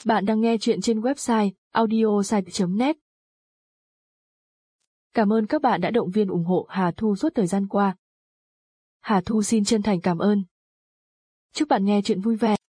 Bạn đang nghe chuyện trên website audiosite.net. Cảm ơn các bạn đã động viên ủng hộ Hà Thu suốt thời gian qua. Hà Thu xin chân thành cảm ơn. Chúc bạn nghe chuyện vui vẻ.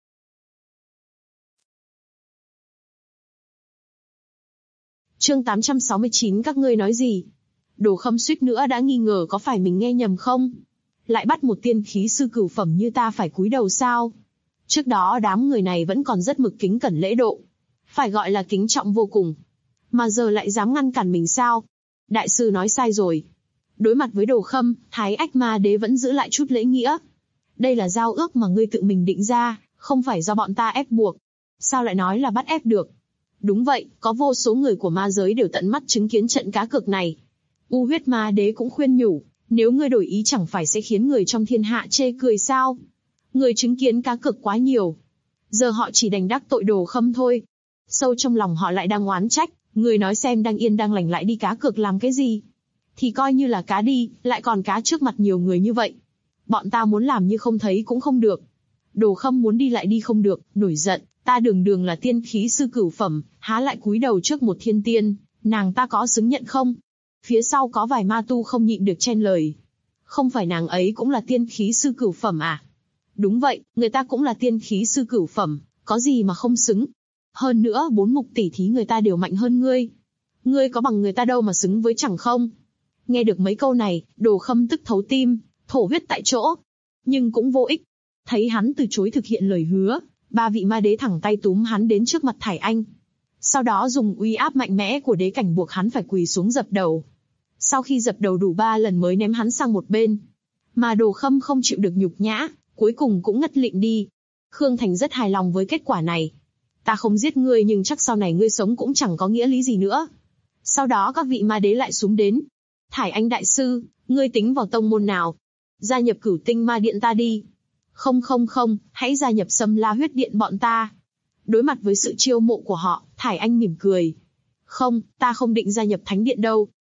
Chương 869 các ngươi nói gì? Đồ Khâm suýt nữa đã nghi ngờ có phải mình nghe nhầm không? Lại bắt một tiên khí sư cửu phẩm như ta phải cúi đầu sao? Trước đó đám người này vẫn còn rất mực kính cẩn lễ độ. Phải gọi là kính trọng vô cùng. Mà giờ lại dám ngăn cản mình sao? Đại sư nói sai rồi. Đối mặt với Đồ Khâm, Thái Ách Ma Đế vẫn giữ lại chút lễ nghĩa. Đây là giao ước mà ngươi tự mình định ra, không phải do bọn ta ép buộc. Sao lại nói là bắt ép được? Đúng vậy, có vô số người của ma giới đều tận mắt chứng kiến trận cá cược này. U Huyết Ma Đế cũng khuyên nhủ, nếu ngươi đổi ý chẳng phải sẽ khiến người trong thiên hạ chê cười sao? Người chứng kiến cá cược quá nhiều. Giờ họ chỉ đành đắc tội Đồ Khâm thôi. Sâu trong lòng họ lại đang oán trách, người nói xem đang yên đang lành lại đi cá cược làm cái gì? Thì coi như là cá đi, lại còn cá trước mặt nhiều người như vậy. Bọn ta muốn làm như không thấy cũng không được. Đồ Khâm muốn đi lại đi không được, nổi giận, ta đường đường là tiên khí sư cửu phẩm, há lại cúi đầu trước một thiên tiên, nàng ta có xứng nhận không? Phía sau có vài ma tu không nhịn được chen lời. Không phải nàng ấy cũng là tiên khí sư cửu phẩm à? Đúng vậy, người ta cũng là tiên khí sư cửu phẩm, có gì mà không xứng. Hơn nữa 4 mục tỷ thí người ta đều mạnh hơn ngươi. Ngươi có bằng người ta đâu mà xứng với chẳng không? Nghe được mấy câu này, Đồ Khâm tức thấu tim, thổ huyết tại chỗ. Nhưng cũng vô ích. Thấy hắn từ chối thực hiện lời hứa, ba vị ma đế thẳng tay túm hắn đến trước mặt Thải Anh. Sau đó dùng uy áp mạnh mẽ của đế cảnh buộc hắn phải quỳ xuống dập đầu. Sau khi dập đầu đủ 3 lần mới ném hắn sang một bên. Mà Đồ Khâm không chịu được nhục nhã, cuối cùng cũng ngất lịm đi. Khương Thành rất hài lòng với kết quả này. Ta không giết ngươi nhưng chắc sau này ngươi sống cũng chẳng có nghĩa lý gì nữa. Sau đó các vị ma đế lại xuống đến. Thải Anh đại sư, ngươi tính vào tông môn nào? Gia nhập Cửu Tinh Ma Điện ta đi. Không, hãy gia nhập Sâm La Huyết Điện bọn ta. Đối mặt với sự chiêu mộ của họ, Thải Anh mỉm cười. Không, ta không định gia nhập Thánh Điện đâu.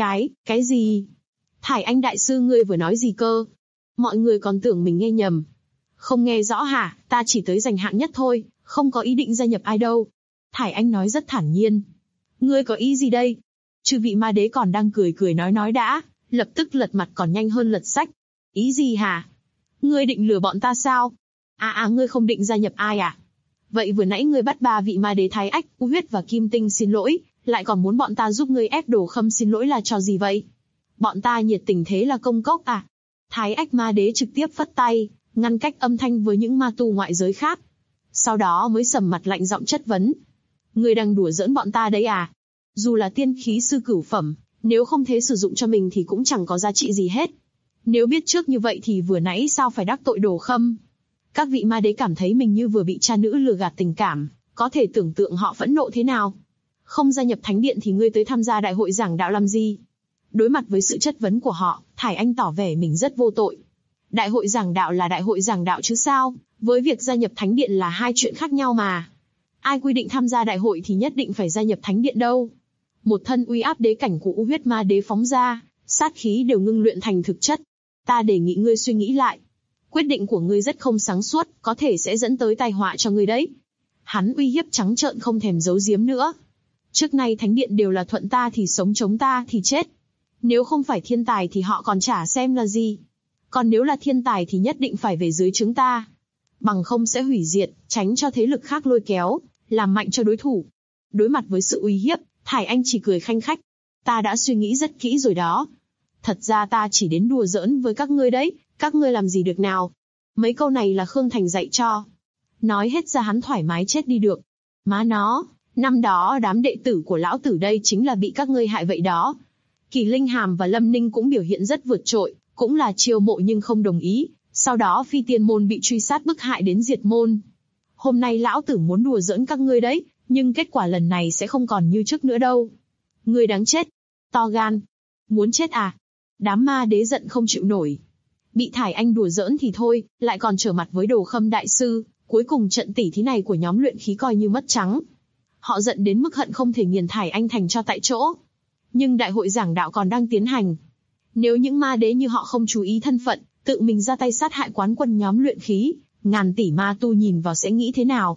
Cái gì? Thải Anh đại sư ngươi vừa nói gì cơ? Mọi người còn tưởng mình nghe nhầm. Không nghe rõ hả, ta chỉ tới giành hạng nhất thôi, không có ý định gia nhập ai đâu. Thải Anh nói rất thản nhiên. Ngươi có ý gì đây? Chư vị ma đế còn đang cười nói đã, lập tức lật mặt còn nhanh hơn lật sách. Ý gì hả? Ngươi định lừa bọn ta sao? Ngươi không định gia nhập ai à? Vậy vừa nãy ngươi bắt 3 vị ma đế Thái Ách, U Huyết và Kim Tinh xin lỗi, lại còn muốn bọn ta giúp ngươi ép Đồ Khâm xin lỗi là trò gì vậy? Bọn ta nhiệt tình thế là công cốc à? Thái Ách ma đế trực tiếp phất tay, ngăn cách âm thanh với những ma tu ngoại giới khác. Sau đó mới sầm mặt lạnh giọng chất vấn. Ngươi đang đùa giỡn bọn ta đấy à? Dù là tiên khí sư cửu phẩm, nếu không thế sử dụng cho mình thì cũng chẳng có giá trị gì hết. Nếu biết trước như vậy thì vừa nãy sao phải đắc tội Đồ Khâm? Các vị ma đế cảm thấy mình như vừa bị cha nữ lừa gạt tình cảm, có thể tưởng tượng họ phẫn nộ thế nào. Không gia nhập Thánh Điện thì ngươi tới tham gia đại hội giảng đạo làm gì? Đối mặt với sự chất vấn của họ, Thải Anh tỏ vẻ mình rất vô tội. Đại hội giảng đạo là đại hội giảng đạo chứ sao, với việc gia nhập Thánh Điện là hai chuyện khác nhau mà. Ai quy định tham gia đại hội thì nhất định phải gia nhập Thánh Điện đâu. Một thân uy áp đế cảnh của U Huyết Ma Đế phóng ra, sát khí đều ngưng luyện thành thực chất. Ta đề nghị ngươi suy nghĩ lại. Quyết định của ngươi rất không sáng suốt, có thể sẽ dẫn tới tai họa cho ngươi đấy. Hắn uy hiếp trắng trợn không thèm giấu giếm nữa. Trước nay Thánh Điện đều là thuận ta thì sống chống ta thì chết. Nếu không phải thiên tài thì họ còn chả xem là gì. Còn nếu là thiên tài thì nhất định phải về dưới trướng ta. Bằng không sẽ hủy diệt, tránh cho thế lực khác lôi kéo, làm mạnh cho đối thủ. Đối mặt với sự uy hiếp, Thải Anh chỉ cười khanh khách. Ta đã suy nghĩ rất kỹ rồi đó. Thật ra ta chỉ đến đùa giỡn với các ngươi đấy, các ngươi làm gì được nào. Mấy câu này là Khương Thành dạy cho. Nói hết ra hắn thoải mái chết đi được. Má nó, năm đó đám đệ tử của lão tử đây chính là bị các ngươi hại vậy đó. Kỳ Linh Hàm và Lâm Ninh cũng biểu hiện rất vượt trội, cũng là chiêu mộ nhưng không đồng ý. Sau đó Phi Tiên môn bị truy sát bức hại đến diệt môn. Hôm nay lão tử muốn đùa giỡn các ngươi đấy, nhưng kết quả lần này sẽ không còn như trước nữa đâu. Ngươi đáng chết. To gan. Muốn chết à? Đám ma đế giận không chịu nổi. Bị Thải Anh đùa giỡn thì thôi, lại còn trở mặt với Đồ Khâm đại sư, cuối cùng trận tỉ thí này của nhóm luyện khí coi như mất trắng. Họ giận đến mức hận không thể nghiền Thải Anh thành cho tại chỗ. Nhưng đại hội giảng đạo còn đang tiến hành. Nếu những ma đế như họ không chú ý thân phận, tự mình ra tay sát hại quán quân nhóm luyện khí, ngàn tỷ ma tu nhìn vào sẽ nghĩ thế nào?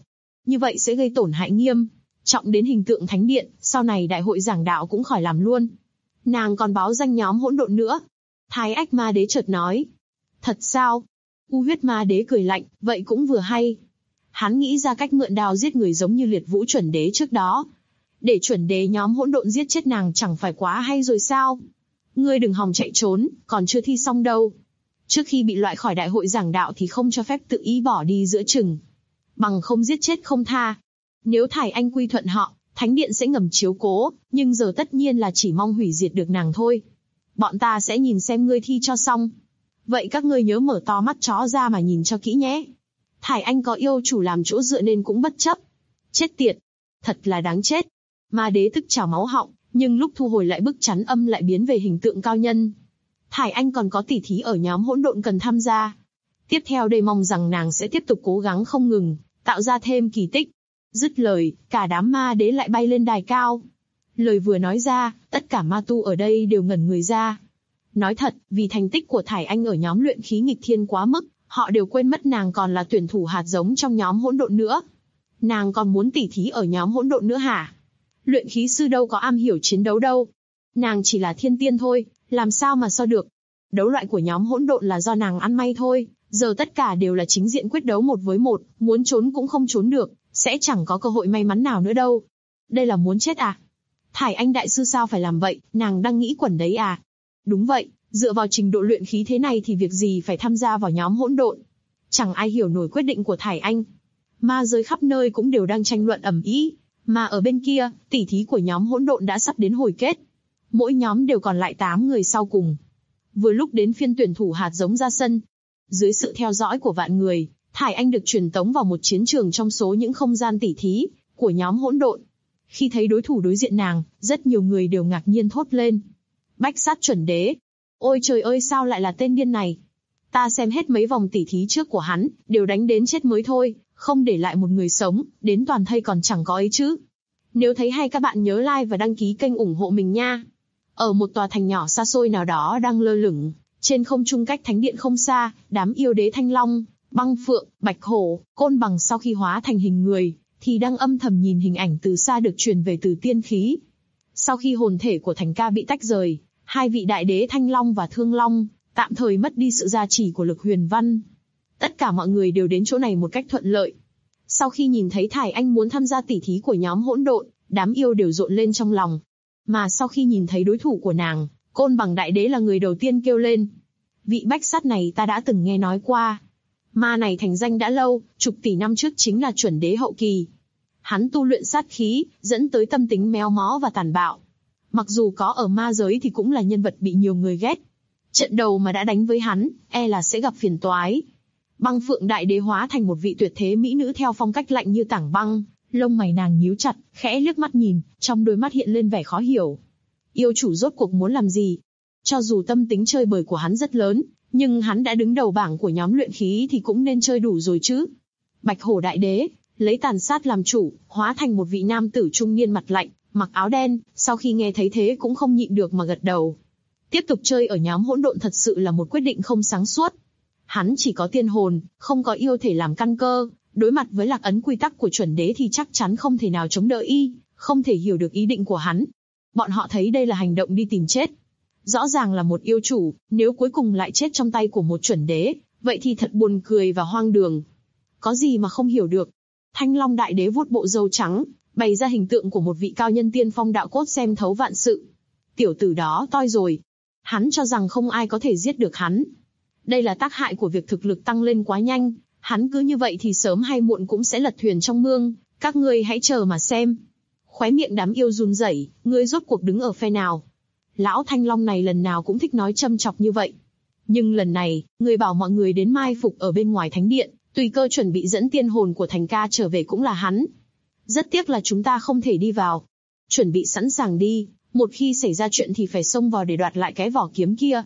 Như vậy sẽ gây tổn hại nghiêm trọng đến hình tượng thánh điện, sau này đại hội giảng đạo cũng khỏi làm luôn. Nàng còn báo danh nhóm hỗn độn nữa. Thái Ách Ma Đế chợt nói. Thật sao? U Huyết Ma Đế cười lạnh, vậy cũng vừa hay. Hắn nghĩ ra cách mượn đao giết người giống như Liệt Vũ chuẩn đế trước đó. Để chuẩn đế nhóm hỗn độn giết chết nàng chẳng phải quá hay rồi sao? Ngươi đừng hòng chạy trốn, còn chưa thi xong đâu. Trước khi bị loại khỏi đại hội giảng đạo thì không cho phép tự ý bỏ đi giữa chừng. Bằng không giết chết không tha. Nếu Thải Anh quy thuận họ, Thánh Điện sẽ ngầm chiếu cố, nhưng giờ tất nhiên là chỉ mong hủy diệt được nàng thôi. Bọn ta sẽ nhìn xem ngươi thi cho xong. Vậy các ngươi nhớ mở to mắt chó ra mà nhìn cho kỹ nhé. Thải Anh có yêu chủ làm chỗ dựa nên cũng bất chấp. Chết tiệt. Thật là đáng chết. Ma Đế tức trào máu họng, nhưng lúc thu hồi lại bức chắn âm lại biến về hình tượng cao nhân. Thải Anh còn có tỉ thí ở nhóm hỗn độn cần tham gia. Tiếp theo đây mong rằng nàng sẽ tiếp tục cố gắng không ngừng, tạo ra thêm kỳ tích. Dứt lời, cả đám ma đế lại bay lên đài cao. Lời vừa nói ra, tất cả ma tu ở đây đều ngẩn người ra. Nói thật, vì thành tích của Thải Anh ở nhóm luyện khí nghịch thiên quá mức, họ đều quên mất nàng còn là tuyển thủ hạt giống trong nhóm hỗn độn nữa. Nàng còn muốn tỉ thí ở nhóm hỗn độn nữa hả? Luyện khí sư đâu có am hiểu chiến đấu đâu. Nàng chỉ là thiên tiên thôi, làm sao mà so được. Đấu loại của nhóm hỗn độn là do nàng ăn may thôi, giờ tất cả đều là chính diện quyết đấu 1 với 1, muốn trốn cũng không trốn được, sẽ chẳng có cơ hội may mắn nào nữa đâu. Đây là muốn chết à? Thải Anh đại sư sao phải làm vậy, nàng đang nghĩ quẩn đấy à? Đúng vậy, dựa vào trình độ luyện khí thế này thì việc gì phải tham gia vào nhóm hỗn độn. Chẳng ai hiểu nổi quyết định của Thải Anh. Ma giới khắp nơi cũng đều đang tranh luận ầm ĩ, mà ở bên kia, tỉ thí của nhóm hỗn độn đã sắp đến hồi kết. Mỗi nhóm đều còn lại 8 người sau cùng. Vừa lúc đến phiên tuyển thủ hạt giống ra sân. Dưới sự theo dõi của vạn người, Thải Anh được truyền tống vào một chiến trường trong số những không gian tỉ thí của nhóm hỗn độn. Khi thấy đối thủ đối diện nàng, rất nhiều người đều ngạc nhiên thốt lên. Bách sát chuẩn đế. Ôi trời ơi sao lại là tên điên này. Ta xem hết mấy vòng tỉ thí trước của hắn, đều đánh đến chết mới thôi, không để lại một người sống, đến toàn thây còn chẳng có ấy chứ. Nếu thấy hay các bạn nhớ like và đăng ký kênh ủng hộ mình nha. Ở một tòa thành nhỏ xa xôi nào đó đang lơ lửng, trên không trung cách thánh điện không xa, đám yêu đế Thanh Long, Băng Phượng, Bạch Hổ, Côn Bằng sau khi hóa thành hình người, thì đang âm thầm nhìn hình ảnh từ xa được truyền về từ tiên khí. Sau khi hồn thể của Thành Ca bị tách rời, hai vị đại đế Thanh Long và Thương Long tạm thời mất đi sự gia trì của lực huyền văn. Tất cả mọi người đều đến chỗ này một cách thuận lợi. Sau khi nhìn thấy Thải Anh muốn tham gia tỉ thí của nhóm hỗn độn, đám yêu đều rộn lên trong lòng. Mà sau khi nhìn thấy đối thủ của nàng, Côn Bằng đại đế là người đầu tiên kêu lên. Vị bách sát này ta đã từng nghe nói qua. Ma này thành danh đã lâu, chục tỷ năm trước chính là chuẩn đế hậu kỳ. Hắn tu luyện sát khí, dẫn tới tâm tính méo mó và tàn bạo. Mặc dù có ở ma giới thì cũng là nhân vật bị nhiều người ghét. Trận đầu mà đã đánh với hắn, e là sẽ gặp phiền toái. Băng Phượng đại đế hóa thành một vị tuyệt thế mỹ nữ theo phong cách lạnh như tảng băng, lông mày nàng nhíu chặt, khẽ liếc mắt nhìn, trong đôi mắt hiện lên vẻ khó hiểu. Yêu chủ rốt cuộc muốn làm gì? Cho dù tâm tính chơi bời của hắn rất lớn, nhưng hắn đã đứng đầu bảng của nhóm luyện khí thì cũng nên chơi đủ rồi chứ. Bạch Hổ đại đế, lấy tàn sát làm chủ, hóa thành một vị nam tử trung niên mặt lạnh, mặc áo đen, sau khi nghe thấy thế cũng không nhịn được mà gật đầu. Tiếp tục chơi ở nhóm hỗn độn thật sự là một quyết định không sáng suốt. Hắn chỉ có tiên hồn, không có yêu thể làm căn cơ, đối mặt với lạc ấn quy tắc của chuẩn đế thì chắc chắn không thể nào chống đỡ y, không thể hiểu được ý định của hắn. Bọn họ thấy đây là hành động đi tìm chết. Rõ ràng là một yêu chủ, nếu cuối cùng lại chết trong tay của một chuẩn đế, vậy thì thật buồn cười và hoang đường. Có gì mà không hiểu được. Thanh Long đại đế vuốt bộ râu trắng, bày ra hình tượng của một vị cao nhân tiên phong đạo cốt xem thấu vạn sự. Tiểu tử đó toi rồi. Hắn cho rằng không ai có thể giết được hắn. Đây là tác hại của việc thực lực tăng lên quá nhanh, hắn cứ như vậy thì sớm hay muộn cũng sẽ lật thuyền trong mương, các ngươi hãy chờ mà xem. Khóe miệng đám yêu run rẩy, ngươi rốt cuộc đứng ở phe nào? Lão Thanh Long này lần nào cũng thích nói châm chọc như vậy. Nhưng lần này, ngươi bảo mọi người đến mai phục ở bên ngoài thánh điện, tùy cơ chuẩn bị dẫn tiên hồn của Thành Ca trở về cũng là hắn. Rất tiếc là chúng ta không thể đi vào. Chuẩn bị sẵn sàng đi, một khi xảy ra chuyện thì phải xông vào để đoạt lại cái vỏ kiếm kia.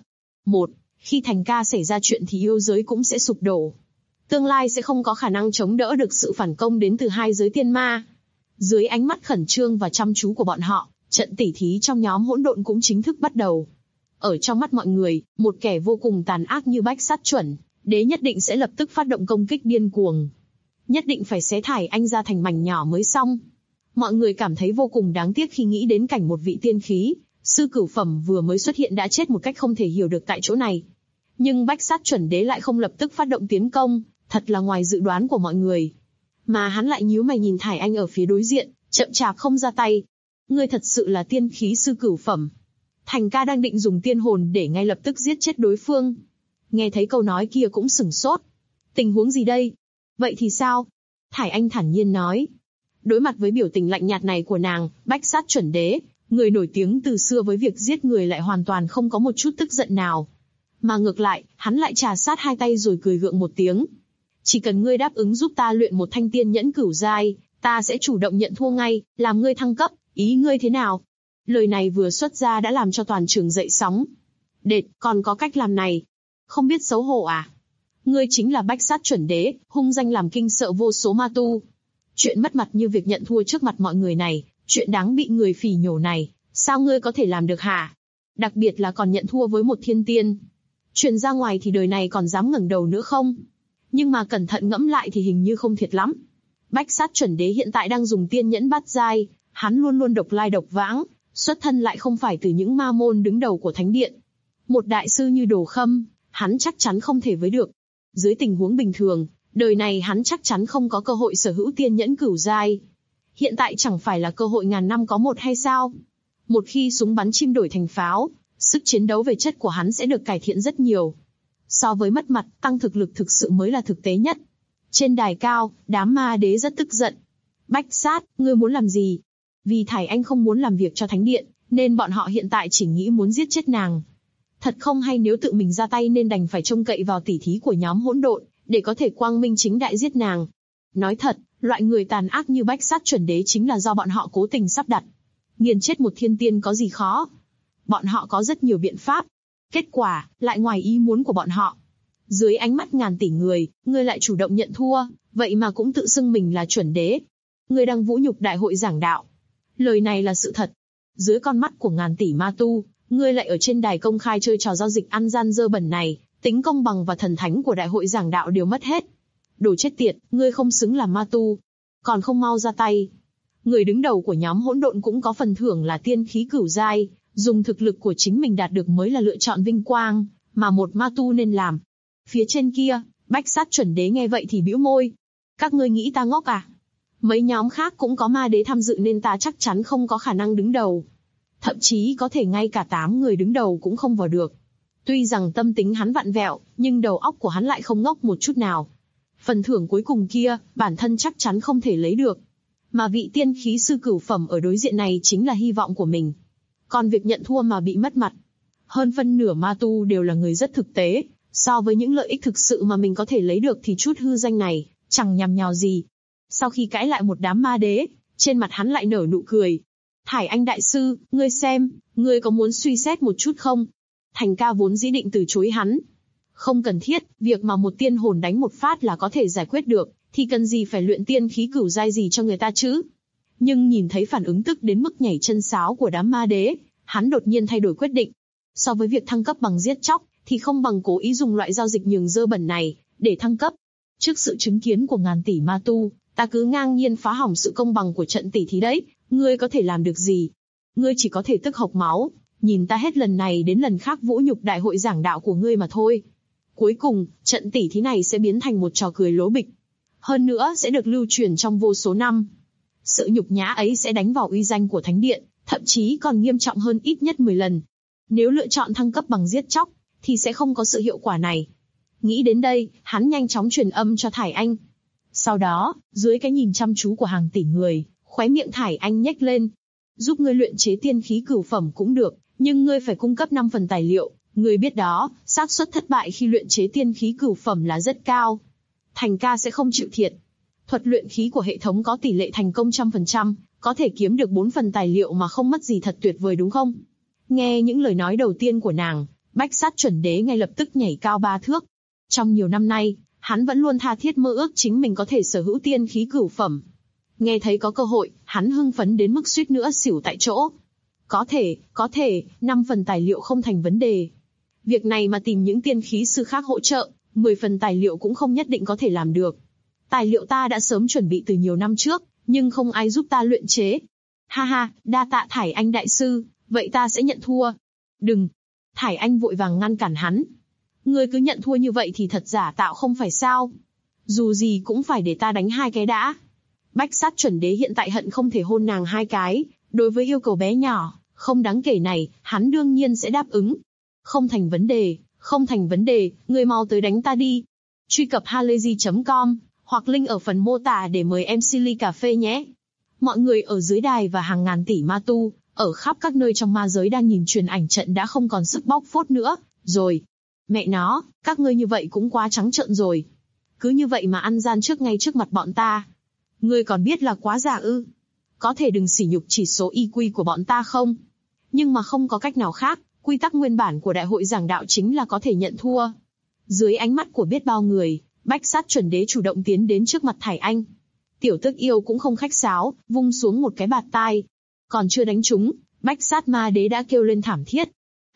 Khi Thành Ca xảy ra chuyện thì yêu giới cũng sẽ sụp đổ. Tương lai sẽ không có khả năng chống đỡ được sự phản công đến từ hai giới tiên ma. Dưới ánh mắt khẩn trương và chăm chú của bọn họ, trận tỉ thí trong nhóm hỗn độn cũng chính thức bắt đầu. Ở trong mắt mọi người, một kẻ vô cùng tàn ác như bách sát chuẩn đế nhất định sẽ lập tức phát động công kích điên cuồng. Nhất định phải xé Thải Anh ra thành mảnh nhỏ mới xong. Mọi người cảm thấy vô cùng đáng tiếc khi nghĩ đến cảnh một vị tiên khí sư cửu phẩm vừa mới xuất hiện đã chết một cách không thể hiểu được tại chỗ này. Nhưng Bách Sát Chuẩn Đế lại không lập tức phát động tiến công, thật là ngoài dự đoán của mọi người. Mà hắn lại nhíu mày nhìn Thải Anh ở phía đối diện, chậm chạp không ra tay. Ngươi thật sự là tiên khí sư cửu phẩm. Thành ca đang định dùng tiên hồn để ngay lập tức giết chết đối phương. Nghe thấy câu nói kia cũng sửng sốt. Tình huống gì đây? Vậy thì sao? Thải Anh thản nhiên nói. Đối mặt với biểu tình lạnh nhạt này của nàng, Bách Sát Chuẩn Đế, người nổi tiếng từ xưa với việc giết người lại hoàn toàn không có một chút tức giận nào. Mà ngược lại, hắn lại trà sát hai tay rồi cười gượng một tiếng. Chỉ cần ngươi đáp ứng giúp ta luyện một thanh tiên nhẫn cửu giai, ta sẽ chủ động nhận thua ngay, làm ngươi thăng cấp, ý ngươi thế nào? Lời này vừa xuất ra đã làm cho toàn trường dậy sóng. Đệt, còn có cách làm này. Không biết xấu hổ à? Ngươi chính là Bách Sát Chuẩn Đế, hung danh làm kinh sợ vô số ma tu. Chuyện mất mặt như việc nhận thua trước mặt mọi người này, chuyện đáng bị người phỉ nhổ này, sao ngươi có thể làm được hả? Đặc biệt là còn nhận thua với một thiên tiên. Truyền ra ngoài thì đời này còn dám ngẩng đầu nữa không? Nhưng mà cẩn thận ngẫm lại thì hình như không thiệt lắm. Bách Sát Chuẩn Đế hiện tại đang dùng tiên nhẫn bát giai, hắn luôn luôn độc lai độc vãng, xuất thân lại không phải từ những ma môn đứng đầu của thánh điện. Một đại sư như Đồ Khâm, hắn chắc chắn không thể với được. Dưới tình huống bình thường, đời này hắn chắc chắn không có cơ hội sở hữu tiên nhẫn cửu giai. Hiện tại chẳng phải là cơ hội ngàn năm có một hay sao? Một khi súng bắn chim đổi thành pháo, sức chiến đấu về chất của hắn sẽ được cải thiện rất nhiều. So với mất mặt, tăng thực lực thực sự mới là thực tế nhất. Trên đài cao, đám ma đế rất tức giận. Bách Sát, ngươi muốn làm gì? Vì Thải Anh không muốn làm việc cho thánh điện, nên bọn họ hiện tại chỉ nghĩ muốn giết chết nàng. Thật không hay nếu tự mình ra tay nên đành phải trông cậy vào tỉ thí của nhóm hỗn độn, để có thể quang minh chính đại giết nàng. Nói thật, loại người tàn ác như Bách Sát Chuẩn Đế chính là do bọn họ cố tình sắp đặt. Nghiền chết một thiên tiên có gì khó? Bọn họ có rất nhiều biện pháp. Kết quả, lại ngoài ý muốn của bọn họ. Dưới ánh mắt ngàn tỷ người, ngươi lại chủ động nhận thua, vậy mà cũng tự xưng mình là chuẩn đế. Ngươi đang vũ nhục đại hội giảng đạo. Lời này là sự thật. Dưới con mắt của ngàn tỷ ma tu, ngươi lại ở trên đài công khai chơi trò giao dịch ăn gian dơ bẩn này, tính công bằng và thần thánh của đại hội giảng đạo đều mất hết. Đồ chết tiệt, ngươi không xứng làm ma tu. Còn không mau ra tay. Người đứng đầu của nhóm hỗn độn cũng có phần thưởng là tiên khí cửu giai, dùng thực lực của chính mình đạt được mới là lựa chọn vinh quang, mà một ma tu nên làm. Phía trên kia, Bách Sát Chuẩn Đế nghe vậy thì bĩu môi. Các ngươi nghĩ ta ngốc à? Mấy nhóm khác cũng có ma đế tham dự nên ta chắc chắn không có khả năng đứng đầu. Thậm chí có thể ngay cả 8 người đứng đầu cũng không vào được. Tuy rằng tâm tính hắn vặn vẹo, nhưng đầu óc của hắn lại không ngốc một chút nào. Phần thưởng cuối cùng kia, bản thân chắc chắn không thể lấy được. Mà vị tiên khí sư cửu phẩm ở đối diện này chính là hy vọng của mình. Còn việc nhận thua mà bị mất mặt. Hơn phân nửa ma tu đều là người rất thực tế, so với những lợi ích thực sự mà mình có thể lấy được thì chút hư danh này, chẳng nhằm nhào gì. Sau khi cãi lại một đám ma đế, trên mặt hắn lại nở nụ cười. Thải Anh đại sư, ngươi xem, ngươi có muốn suy xét một chút không? Thành ca vốn dĩ định từ chối hắn. Không cần thiết, việc mà một tiên hồn đánh một phát là có thể giải quyết được, thì cần gì phải luyện tiên khí cửu giai gì cho người ta chứ? Nhưng nhìn thấy phản ứng tức đến mức nhảy chân sáo của đám ma đế, hắn đột nhiên thay đổi quyết định. So với việc thăng cấp bằng giết chóc, thì không bằng cố ý dùng loại giao dịch nhường dơ bẩn này, để thăng cấp. Trước sự chứng kiến của ngàn tỷ ma tu, ta cứ ngang nhiên phá hỏng sự công bằng của trận tỷ thí đấy, ngươi có thể làm được gì? Ngươi chỉ có thể tức hộc máu, nhìn ta hết lần này đến lần khác vũ nhục đại hội giảng đạo của ngươi mà thôi. Cuối cùng, trận tỷ thí này sẽ biến thành một trò cười lố bịch. Hơn nữa sẽ được lưu truyền trong vô số năm. Sự nhục nhã ấy sẽ đánh vào uy danh của Thánh Điện, thậm chí còn nghiêm trọng hơn ít nhất 10 lần. Nếu lựa chọn thăng cấp bằng giết chóc, thì sẽ không có sự hiệu quả này. Nghĩ đến đây, hắn nhanh chóng truyền âm cho Thải Anh. Sau đó, dưới cái nhìn chăm chú của hàng tỷ người, khóe miệng Thải Anh nhếch lên. Giúp ngươi luyện chế tiên khí cửu phẩm cũng được, nhưng ngươi phải cung cấp 5 phần tài liệu. Ngươi biết đó, xác suất thất bại khi luyện chế tiên khí cửu phẩm là rất cao. Thành ca sẽ không chịu thiệt. Thuật luyện khí của hệ thống có tỷ lệ thành công 100%, có thể kiếm được 4 phần tài liệu mà không mất gì thật tuyệt vời đúng không? Nghe những lời nói đầu tiên của nàng, Bách Sát Chuẩn Đế ngay lập tức nhảy cao 3 thước. Trong nhiều năm nay, hắn vẫn luôn tha thiết mơ ước chính mình có thể sở hữu tiên khí cửu phẩm. Nghe thấy có cơ hội, hắn hưng phấn đến mức suýt nữa xỉu tại chỗ. Có thể, 5 phần tài liệu không thành vấn đề. Việc này mà tìm những tiên khí sư khác hỗ trợ, 10 phần tài liệu cũng không nhất định có thể làm được. Tài liệu ta đã sớm chuẩn bị từ nhiều năm trước, nhưng không ai giúp ta luyện chế. Ha ha, đa tạ Thải Anh đại sư, vậy ta sẽ nhận thua. Đừng. Thải Anh vội vàng ngăn cản hắn. Ngươi cứ nhận thua như vậy thì thật giả tạo không phải sao? Dù gì cũng phải để ta đánh 2 cái đã. Bách Sát Chuẩn Đế hiện tại hận không thể hôn nàng 2 cái, đối với yêu cầu bé nhỏ, không đáng kể này, hắn đương nhiên sẽ đáp ứng. Không thành vấn đề, không thành vấn đề, ngươi mau tới đánh ta đi. Truy cập halayzi.com, hoặc link ở phần mô tả để mời em Silly cà phê nhé. Mọi người ở dưới đài và hàng ngàn tỷ ma tu, ở khắp các nơi trong ma giới đang nhìn truyền ảnh trận đã không còn sức bóc phốt nữa, rồi. Mẹ nó, các ngươi như vậy cũng quá trắng trợn rồi. Cứ như vậy mà ăn gian ngay trước mặt bọn ta. Ngươi còn biết là quá giả ư? Có thể đừng sỉ nhục chỉ số IQ của bọn ta không? Nhưng mà không có cách nào khác, quy tắc nguyên bản của đại hội giảng đạo chính là có thể nhận thua. Dưới ánh mắt của biết bao người, Bách Sát Chuẩn Đế chủ động tiến đến trước mặt Thải Anh. Tiểu Tức Yêu cũng không khách sáo, vung xuống một cái bạt tai. Còn chưa đánh trúng, Bách Sát Ma Đế đã kêu lên thảm thiết.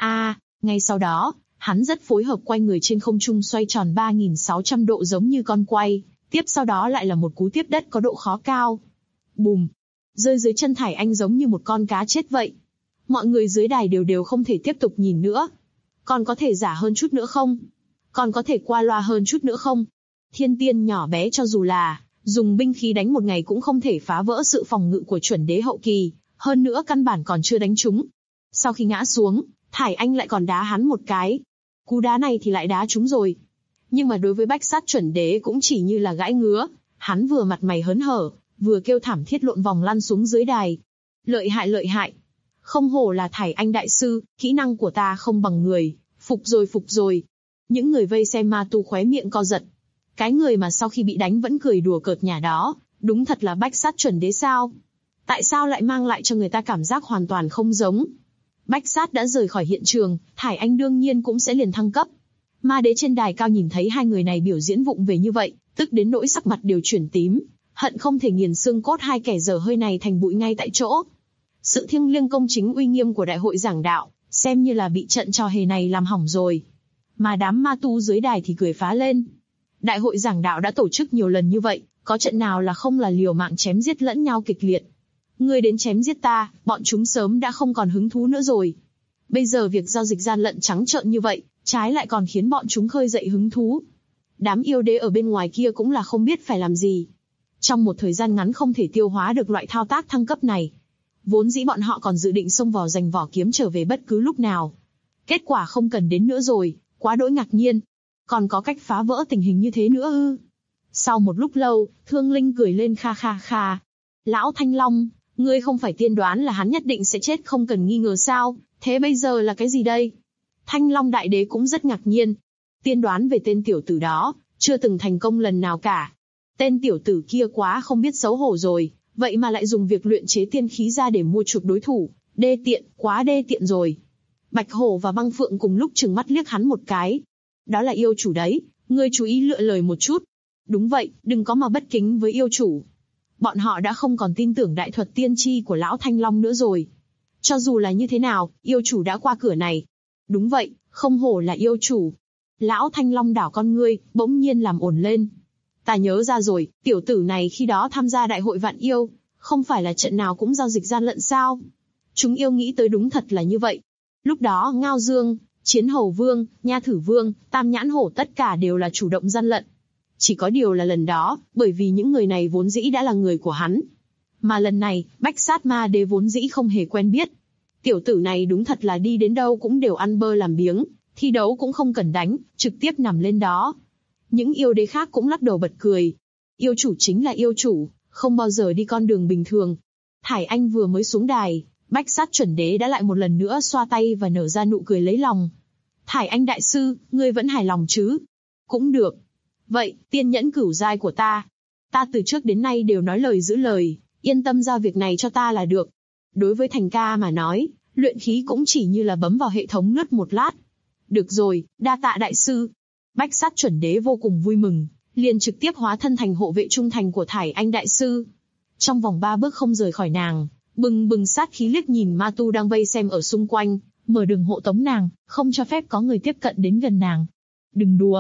Ngay sau đó, hắn rất phối hợp quay người trên không trung xoay tròn 3.600 độ giống như con quay, tiếp sau đó lại là một cú tiếp đất có độ khó cao. Bùm! Rơi dưới chân Thải Anh giống như một con cá chết vậy. Mọi người dưới đài đều không thể tiếp tục nhìn nữa. Còn có thể giả hơn chút nữa không? Còn có thể qua loa hơn chút nữa không? Thiên tiên nhỏ bé cho dù là dùng binh khí đánh một ngày cũng không thể phá vỡ sự phòng ngự của chuẩn đế hậu kỳ, hơn nữa căn bản còn chưa đánh trúng. Sau khi ngã xuống, Thải Anh lại còn đá hắn một cái. Cú đá này thì lại đá trúng rồi. Nhưng mà đối với Bách Sát Chuẩn Đế cũng chỉ như là gãi ngứa, hắn vừa mặt mày hớn hở, vừa kêu thảm thiết lộn vòng lăn xuống dưới đài. Lợi hại lợi hại. Không hổ là Thải Anh đại sư, kỹ năng của ta không bằng người, phục rồi phục rồi. Những người vây xem ma tu khóe miệng co giật. Cái người mà sau khi bị đánh vẫn cười đùa cợt nhả đó, đúng thật là Bách Sát Chuẩn Đế sao? Tại sao lại mang lại cho người ta cảm giác hoàn toàn không giống? Bách Sát đã rời khỏi hiện trường, Thải Anh đương nhiên cũng sẽ liền thăng cấp. Ma đế trên đài cao nhìn thấy hai người này biểu diễn vụng về như vậy, tức đến nỗi sắc mặt đều chuyển tím, hận không thể nghiền xương cốt hai kẻ dở hơi này thành bụi ngay tại chỗ. Sự thiêng liêng công chính uy nghiêm của đại hội giảng đạo, xem như là bị trận trò hề này làm hỏng rồi. Mà đám ma tu dưới đài thì cười phá lên. Đại hội giảng đạo đã tổ chức nhiều lần như vậy, có trận nào là không là liều mạng chém giết lẫn nhau kịch liệt. Ngươi đến chém giết ta, bọn chúng sớm đã không còn hứng thú nữa rồi. Bây giờ việc giao dịch gian lận trắng trợn như vậy, trái lại còn khiến bọn chúng khơi dậy hứng thú. Đám yêu đế ở bên ngoài kia cũng là không biết phải làm gì. Trong một thời gian ngắn không thể tiêu hóa được loại thao tác thăng cấp này. Vốn dĩ bọn họ còn dự định xông vào giành vỏ kiếm trở về bất cứ lúc nào. Kết quả không cần đến nữa rồi, quá đỗi ngạc nhiên. Còn có cách phá vỡ tình hình như thế nữa ư? Sau một lúc lâu, Thương Linh cười lên kha kha kha. Lão Thanh Long, ngươi không phải tiên đoán là hắn nhất định sẽ chết không cần nghi ngờ sao? Thế bây giờ là cái gì đây? Thanh Long Đại Đế cũng rất ngạc nhiên. Tiên đoán về tên tiểu tử đó, chưa từng thành công lần nào cả. Tên tiểu tử kia quá không biết xấu hổ rồi, vậy mà lại dùng việc luyện chế tiên khí ra để mua chuộc đối thủ, đê tiện, quá đê tiện rồi. Bạch Hổ và Băng Phượng cùng lúc trừng mắt liếc hắn một cái. Đó là yêu chủ đấy, ngươi chú ý lựa lời một chút. Đúng vậy, đừng có mà bất kính với yêu chủ. Bọn họ đã không còn tin tưởng đại thuật tiên tri của lão Thanh Long nữa rồi. Cho dù là như thế nào, yêu chủ đã qua cửa này. Đúng vậy, không hổ là yêu chủ. Lão Thanh Long đảo con ngươi, bỗng nhiên làm ổn lên. Ta nhớ ra rồi, tiểu tử này khi đó tham gia đại hội vạn yêu, không phải là trận nào cũng giao dịch gian lận sao? Chúng yêu nghĩ tới đúng thật là như vậy. Lúc đó Ngao Dương, Chiến Hầu Vương, Nha Thử Vương, Tam Nhãn Hổ tất cả đều là chủ động gian lận. Chỉ có điều là lần đó, bởi vì những người này vốn dĩ đã là người của hắn. Mà lần này, Bách Sát Ma Đế vốn dĩ không hề quen biết. Tiểu tử này đúng thật là đi đến đâu cũng đều ăn bơ làm biếng, thi đấu cũng không cần đánh, trực tiếp nằm lên đó. Những yêu đế khác cũng lắc đầu bật cười. Yêu chủ chính là yêu chủ, không bao giờ đi con đường bình thường. Thải Anh vừa mới xuống đài, Bách Sát Chuẩn Đế đã lại một lần nữa xoa tay và nở ra nụ cười lấy lòng. Thải Anh đại sư, ngươi vẫn hài lòng chứ? Cũng được. Vậy, tiên nhẫn cửu giai của ta. Ta từ trước đến nay đều nói lời giữ lời, yên tâm giao việc này cho ta là được. Đối với Thành ca mà nói, luyện khí cũng chỉ như là bấm vào hệ thống lướt một lát. Được rồi, đa tạ đại sư. Bách Sát Chuẩn Đế vô cùng vui mừng, liền trực tiếp hóa thân thành hộ vệ trung thành của Thải Anh đại sư. Trong vòng 3 bước không rời khỏi nàng, bừng bừng sát khí liếc nhìn ma tu đang vây xem ở xung quanh, mở đường hộ tống nàng, không cho phép có người tiếp cận đến gần nàng. Đừng đùa,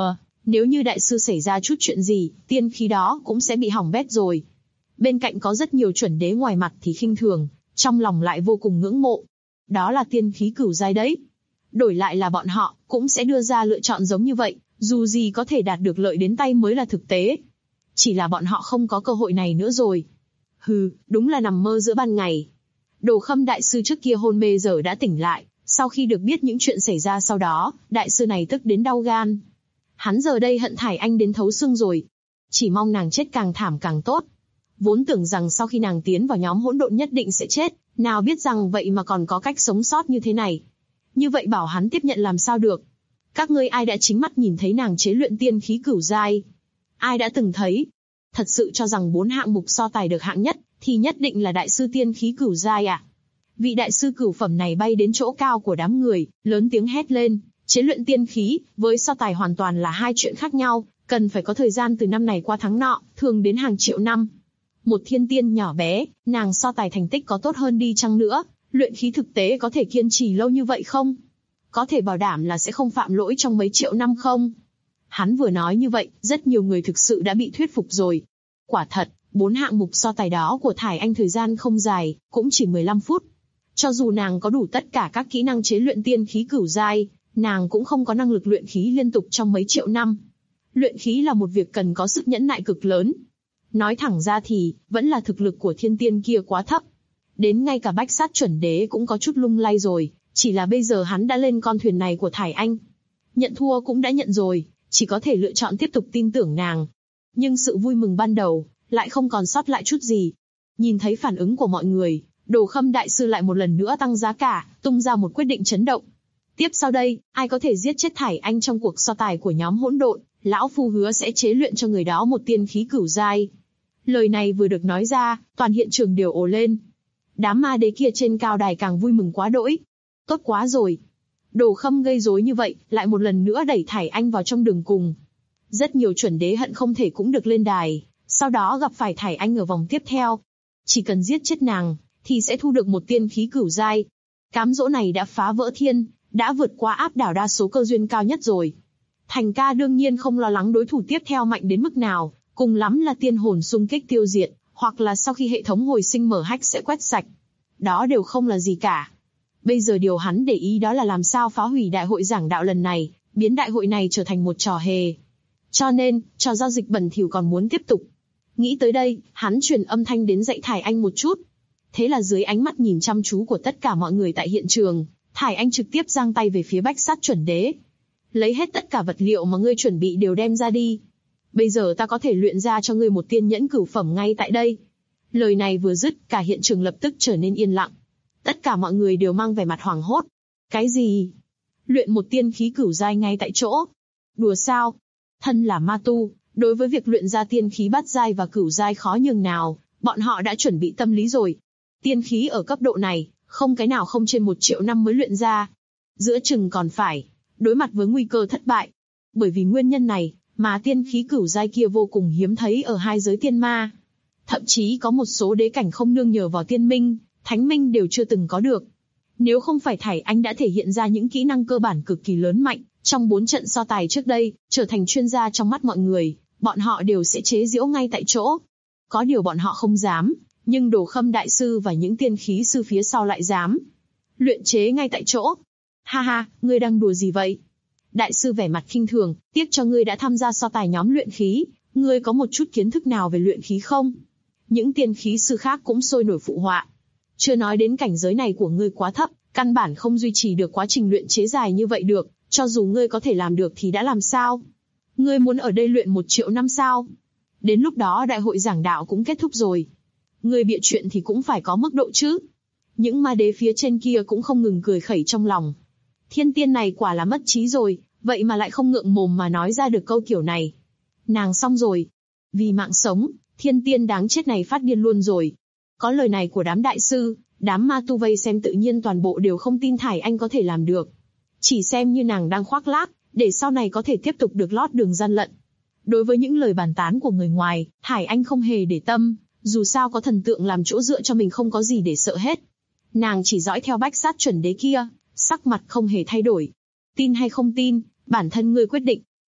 Nếu như đại sư xảy ra chút chuyện gì, tiên khí đó cũng sẽ bị hỏng bét rồi. Bên cạnh có rất nhiều chuẩn đế ngoài mặt thì khinh thường, trong lòng lại vô cùng ngưỡng mộ. Đó là tiên khí cửu giai đấy. Đổi lại là bọn họ, cũng sẽ đưa ra lựa chọn giống như vậy, dù gì có thể đạt được lợi đến tay mới là thực tế. Chỉ là bọn họ không có cơ hội này nữa rồi. Hừ, đúng là nằm mơ giữa ban ngày. Đồ Khâm đại sư trước kia hôn mê giờ đã tỉnh lại, sau khi được biết những chuyện xảy ra sau đó, đại sư này tức đến đau gan. Hắn giờ đây hận Thải Anh đến thấu xương rồi. Chỉ mong nàng chết càng thảm càng tốt. Vốn tưởng rằng sau khi nàng tiến vào nhóm hỗn độn nhất định sẽ chết, nào biết rằng vậy mà còn có cách sống sót như thế này. Như vậy bảo hắn tiếp nhận làm sao được. Các ngươi ai đã chính mắt nhìn thấy nàng chế luyện tiên khí cửu giai? Ai đã từng thấy? Thật sự cho rằng 4 hạng mục so tài được hạng nhất, thì nhất định là đại sư tiên khí cửu giai à? Vị đại sư cửu phẩm này bay đến chỗ cao của đám người, lớn tiếng hét lên, chế luyện tiên khí, với so tài hoàn toàn là hai chuyện khác nhau, cần phải có thời gian từ năm này qua tháng nọ, thường đến hàng triệu năm. Một thiên tiên nhỏ bé, nàng so tài thành tích có tốt hơn đi chăng nữa, luyện khí thực tế có thể kiên trì lâu như vậy không? Có thể bảo đảm là sẽ không phạm lỗi trong mấy triệu năm không? Hắn vừa nói như vậy, rất nhiều người thực sự đã bị thuyết phục rồi. Quả thật, 4 hạng mục so tài đó của Thải Anh thời gian không dài, cũng chỉ 15 phút. Cho dù nàng có đủ tất cả các kỹ năng chế luyện tiên khí cửu giai, nàng cũng không có năng lực luyện khí liên tục trong mấy triệu năm. Luyện khí là một việc cần có sức nhẫn nại cực lớn. Nói thẳng ra thì, vẫn là thực lực của thiên tiên kia quá thấp. Đến ngay cả Bách Sát chuẩn đế cũng có chút lung lay rồi, chỉ là bây giờ hắn đã lên con thuyền này của Thải Anh. Nhận thua cũng đã nhận rồi, chỉ có thể lựa chọn tiếp tục tin tưởng nàng. Nhưng sự vui mừng ban đầu, lại không còn sót lại chút gì. Nhìn thấy phản ứng của mọi người, Đồ Khâm đại sư lại một lần nữa tăng giá cả, tung ra một quyết định chấn động. Tiếp sau đây, ai có thể giết chết Thải Anh trong cuộc so tài của nhóm hỗn độn, lão phu hứa sẽ chế luyện cho người đó một tiên khí cửu giai. Lời này vừa được nói ra, toàn hiện trường đều ồ lên. Đám ma đế kia trên cao đài càng vui mừng quá đỗi. Tốt quá rồi. Đồ Khâm gây rối như vậy, lại một lần nữa đẩy Thải Anh vào trong đường cùng. Rất nhiều chuẩn đế hận không thể cũng được lên đài, sau đó gặp phải Thải Anh ở vòng tiếp theo. Chỉ cần giết chết nàng, thì sẽ thu được một tiên khí cửu giai. Cám dỗ này đã phá vỡ thiên, đã vượt qua áp đảo đa số cơ duyên cao nhất rồi. Thành ca đương nhiên không lo lắng đối thủ tiếp theo mạnh đến mức nào, cùng lắm là tiên hồn xung kích tiêu diệt, hoặc là sau khi hệ thống hồi sinh mở hách sẽ quét sạch. Đó đều không là gì cả. Bây giờ điều hắn để ý đó là làm sao phá hủy đại hội giảng đạo lần này, biến đại hội này trở thành một trò hề. Cho nên, trò giao dịch bẩn thỉu còn muốn tiếp tục. Nghĩ tới đây, hắn truyền âm thanh đến dạy Thải Anh một chút. Thế là dưới ánh mắt nhìn chăm chú của tất cả mọi người tại hiện trường, Thải Anh trực tiếp giang tay về phía Bách Sát chuẩn đế. Lấy hết tất cả vật liệu mà ngươi chuẩn bị đều đem ra đi. Bây giờ ta có thể luyện ra cho ngươi một tiên nhẫn cửu phẩm ngay tại đây. Lời này vừa dứt, cả hiện trường lập tức trở nên yên lặng. Tất cả mọi người đều mang vẻ mặt hoảng hốt. Cái gì? Luyện một tiên khí cửu giai ngay tại chỗ? Đùa sao? Thân là ma tu, đối với việc luyện ra tiên khí bát giai và cửu giai khó nhường nào, bọn họ đã chuẩn bị tâm lý rồi. Tiên khí ở cấp độ này, không cái nào không trên 1 triệu năm mới luyện ra. Giữa chừng còn phải đối mặt với nguy cơ thất bại. Bởi vì nguyên nhân này, mà tiên khí cửu giai kia vô cùng hiếm thấy ở hai giới tiên ma. Thậm chí có một số đế cảnh không nương nhờ vào tiên minh, thánh minh đều chưa từng có được. Nếu không phải Thải Anh đã thể hiện ra những kỹ năng cơ bản cực kỳ lớn mạnh, trong 4 trận so tài trước đây, trở thành chuyên gia trong mắt mọi người, bọn họ đều sẽ chế giễu ngay tại chỗ. Có điều bọn họ không dám, nhưng Đồ Khâm đại sư và những tiên khí sư phía sau lại dám. Luyện chế ngay tại chỗ. Ha ha, ngươi đang đùa gì vậy? Đại sư vẻ mặt khinh thường, tiếc cho ngươi đã tham gia so tài nhóm luyện khí, ngươi có một chút kiến thức nào về luyện khí không? Những tiên khí sư khác cũng sôi nổi phụ họa. Chưa nói đến cảnh giới này của ngươi quá thấp, căn bản không duy trì được quá trình luyện chế dài như vậy được, cho dù ngươi có thể làm được thì đã làm sao? Ngươi muốn ở đây luyện 1 triệu năm sao? Đến lúc đó đại hội giảng đạo cũng kết thúc rồi. Ngươi bịa chuyện thì cũng phải có mức độ chứ. Những ma đế phía trên kia cũng không ngừng cười khẩy trong lòng. Thiên tiên này quả là mất trí rồi, vậy mà lại không ngượng mồm mà nói ra được câu kiểu này. Nàng xong rồi. Vì mạng sống, thiên tiên đáng chết này phát điên luôn rồi. Có lời này của đám đại sư, đám ma tu vây xem tự nhiên toàn bộ đều không tin Thải Anh có thể làm được. Chỉ xem như nàng đang khoác lác, để sau này có thể tiếp tục được lót đường gian lận. Đối với những lời bàn tán của người ngoài, Thải Anh không hề để tâm, dù sao có thần tượng làm chỗ dựa cho mình không có gì để sợ hết. Nàng chỉ dõi theo Bách Sát chuẩn đế kia, sắc mặt không hề thay đổi. Tin hay không tin, bản thân ngươi quyết định.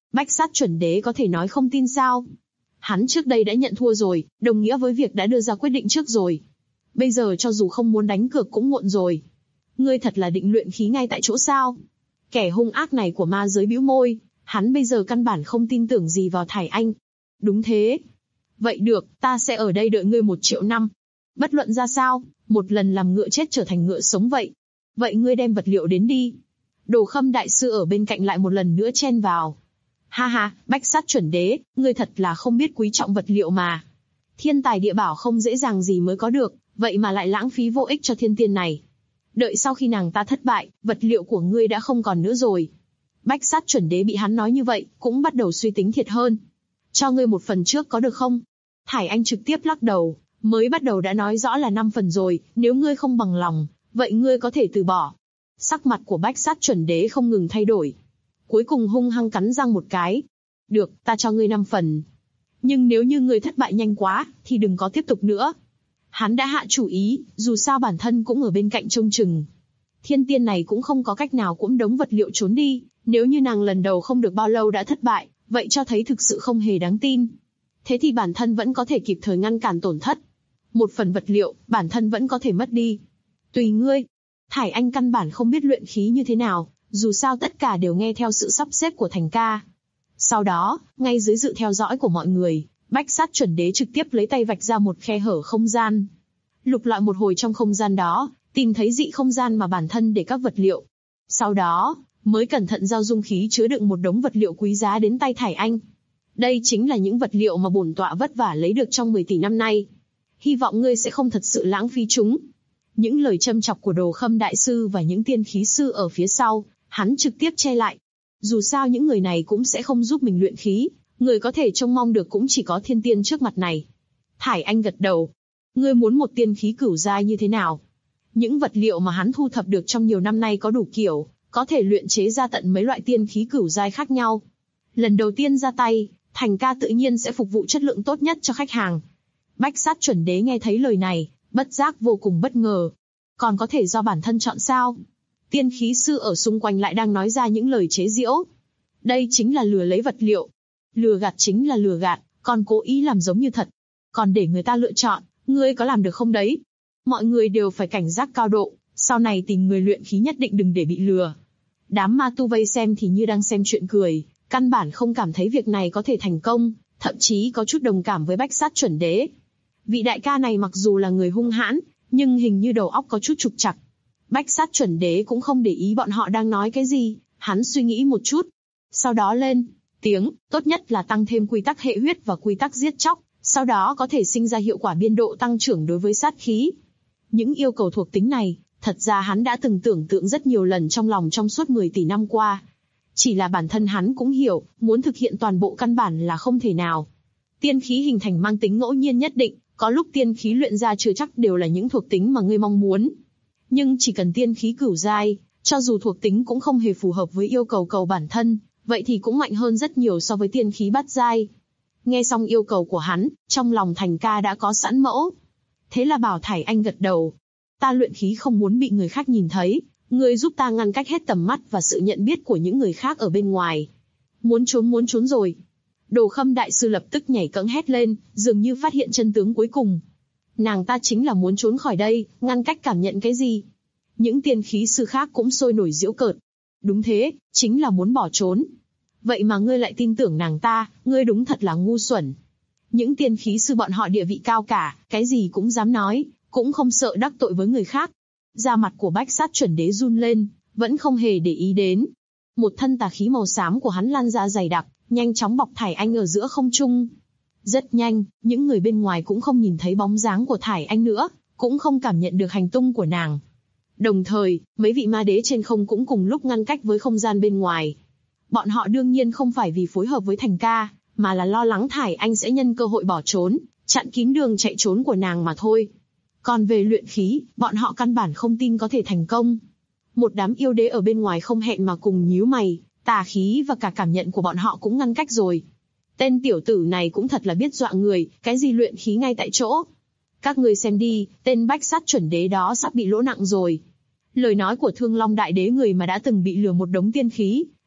Bách Sát Chuẩn Đế có thể nói không tin sao? Hắn trước đây đã nhận thua rồi, đồng nghĩa với việc đã đưa ra quyết định trước rồi. Bây giờ cho dù không muốn đánh cược cũng muộn rồi. Ngươi thật là định luyện khí ngay tại chỗ sao? Kẻ hung ác này của ma giới bĩu môi, hắn bây giờ căn bản không tin tưởng gì vào Thải Anh. Đúng thế. Vậy được, ta sẽ ở đây đợi ngươi 1 triệu năm. Bất luận ra sao, một lần làm ngựa chết trở thành ngựa sống vậy. Vậy ngươi đem vật liệu đến đi. Đồ Khâm đại sư ở bên cạnh lại một lần nữa chen vào. Ha ha, Bách Sát Chuẩn Đế, ngươi thật là không biết quý trọng vật liệu mà. Thiên tài địa bảo không dễ dàng gì mới có được, vậy mà lại lãng phí vô ích cho thiên tiên này. Đợi sau khi nàng ta thất bại, vật liệu của ngươi đã không còn nữa rồi. Bách Sát Chuẩn Đế bị hắn nói như vậy, cũng bắt đầu suy tính thiệt hơn. Cho ngươi 1 phần trước có được không? Thải Anh trực tiếp lắc đầu, mới bắt đầu đã nói rõ là 5 phần rồi, nếu ngươi không bằng lòng, vậy ngươi có thể từ bỏ. Sắc mặt của Bách Sát Chuẩn Đế không ngừng thay đổi. Cuối cùng hung hăng cắn răng một cái. Được, ta cho ngươi 5 phần. Nhưng nếu như ngươi thất bại nhanh quá, thì đừng có tiếp tục nữa. Hắn đã hạ chủ ý, dù sao bản thân cũng ở bên cạnh trông chừng. Thiên tiên này cũng không có cách nào cũng đống vật liệu trốn đi, nếu như nàng lần đầu không được bao lâu đã thất bại, vậy cho thấy thực sự không hề đáng tin. Thế thì bản thân vẫn có thể kịp thời ngăn cản tổn thất. 1 phần vật liệu, bản thân vẫn có thể mất đi. Tùy ngươi. Thải Anh căn bản không biết luyện khí như thế nào, dù sao tất cả đều nghe theo sự sắp xếp của Thành ca. Sau đó, ngay dưới sự theo dõi của mọi người, Bách Sát Chuẩn Đế trực tiếp lấy tay vạch ra một khe hở không gian. Lục lọi một hồi trong không gian đó, tìm thấy dị không gian mà bản thân để các vật liệu. Sau đó, mới cẩn thận giao dung khí chứa đựng một đống vật liệu quý giá đến tay Thải Anh. Đây chính là những vật liệu mà bổn tọa vất vả lấy được trong 10 tỷ năm nay. Hy vọng ngươi sẽ không thật sự lãng phí chúng. Những lời châm chọc của Đồ Khâm đại sư và những tiên khí sư ở phía sau, hắn trực tiếp che lại. Dù sao những người này cũng sẽ không giúp mình luyện khí, người có thể trông mong được cũng chỉ có thiên tiên trước mặt này. Thải Anh gật đầu. Ngươi muốn một tiên khí cửu giai như thế nào? Những vật liệu mà hắn thu thập được trong nhiều năm nay có đủ kiểu, có thể luyện chế ra tận mấy loại tiên khí cửu giai khác nhau. Lần đầu tiên ra tay, Thành ca tự nhiên sẽ phục vụ chất lượng tốt nhất cho khách hàng. Bách Sát Chuẩn Đế nghe thấy lời này, bất giác vô cùng bất ngờ. Còn có thể do bản thân chọn sao? Tiên khí sư ở xung quanh lại đang nói ra những lời chế giễu. Đây chính là lừa lấy vật liệu. Lừa gạt chính là lừa gạt, còn cố ý làm giống như thật. Còn để người ta lựa chọn, ngươi có làm được không đấy? Mọi người đều phải cảnh giác cao độ, sau này tìm người luyện khí nhất định đừng để bị lừa. Đám ma tu vây xem thì như đang xem chuyện cười, căn bản không cảm thấy việc này có thể thành công, thậm chí có chút đồng cảm với Bách Sát Chuẩn Đế. Vị đại ca này mặc dù là người hung hãn, nhưng hình như đầu óc có chút trục trặc. Bách Sát Chuẩn Đế cũng không để ý bọn họ đang nói cái gì, hắn suy nghĩ một chút. Sau đó lên tiếng, tốt nhất là tăng thêm quy tắc hệ huyết và quy tắc giết chóc, sau đó có thể sinh ra hiệu quả biên độ tăng trưởng đối với sát khí. Những yêu cầu thuộc tính này, thật ra hắn đã từng tưởng tượng rất nhiều lần trong lòng trong suốt 10 tỷ năm qua. Chỉ là bản thân hắn cũng hiểu, muốn thực hiện toàn bộ căn bản là không thể nào. Tiên khí hình thành mang tính ngẫu nhiên nhất định, có lúc tiên khí luyện ra chưa chắc đều là những thuộc tính mà ngươi mong muốn. Nhưng chỉ cần tiên khí cửu giai, cho dù thuộc tính cũng không hề phù hợp với yêu cầu bản thân, vậy thì cũng mạnh hơn rất nhiều so với tiên khí bát giai. Nghe xong yêu cầu của hắn, trong lòng Thành ca đã có sẵn mẫu. Thế là bảo Thải Anh gật đầu. Ta luyện khí không muốn bị người khác nhìn thấy, ngươi giúp ta ngăn cách hết tầm mắt và sự nhận biết của những người khác ở bên ngoài. Muốn trốn rồi. Đồ Khâm đại sư lập tức nhảy cẫng hét lên, dường như phát hiện chân tướng cuối cùng. Nàng ta chính là muốn trốn khỏi đây, ngăn cách cảm nhận cái gì? Những tiên khí sư khác cũng sôi nổi giễu cợt. Đúng thế, chính là muốn bỏ trốn. Vậy mà ngươi lại tin tưởng nàng ta, ngươi đúng thật là ngu xuẩn. Những tiên khí sư bọn họ địa vị cao cả, cái gì cũng dám nói, cũng không sợ đắc tội với người khác. Da mặt của Bách Sát Chuẩn Đế run lên, vẫn không hề để ý đến. Một thân tà khí màu xám của hắn lan ra dày đặc, nhanh chóng bọc Thải Anh ở giữa không trung. Rất nhanh, những người bên ngoài cũng không nhìn thấy bóng dáng của Thải Anh nữa, cũng không cảm nhận được hành tung của nàng. Đồng thời, mấy vị ma đế trên không cũng cùng lúc ngăn cách với không gian bên ngoài. Bọn họ đương nhiên không phải vì phối hợp với Thành ca, mà là lo lắng Thải Anh sẽ nhân cơ hội bỏ trốn, chặn kín đường chạy trốn của nàng mà thôi. Còn về luyện khí, bọn họ căn bản không tin có thể thành công. Một đám yêu đế ở bên ngoài không hẹn mà cùng nhíu mày, tà khí và cả cảm nhận của bọn họ cũng ngăn cách rồi. Tên tiểu tử này cũng thật là biết dọa người, cái gì luyện khí ngay tại chỗ. Các người xem đi, tên Bách Sát Chuẩn Đế đó sắp bị lỗ nặng rồi. Lời nói của Thương Long Đại Đế, người mà đã từng bị lừa một đống tiên khí,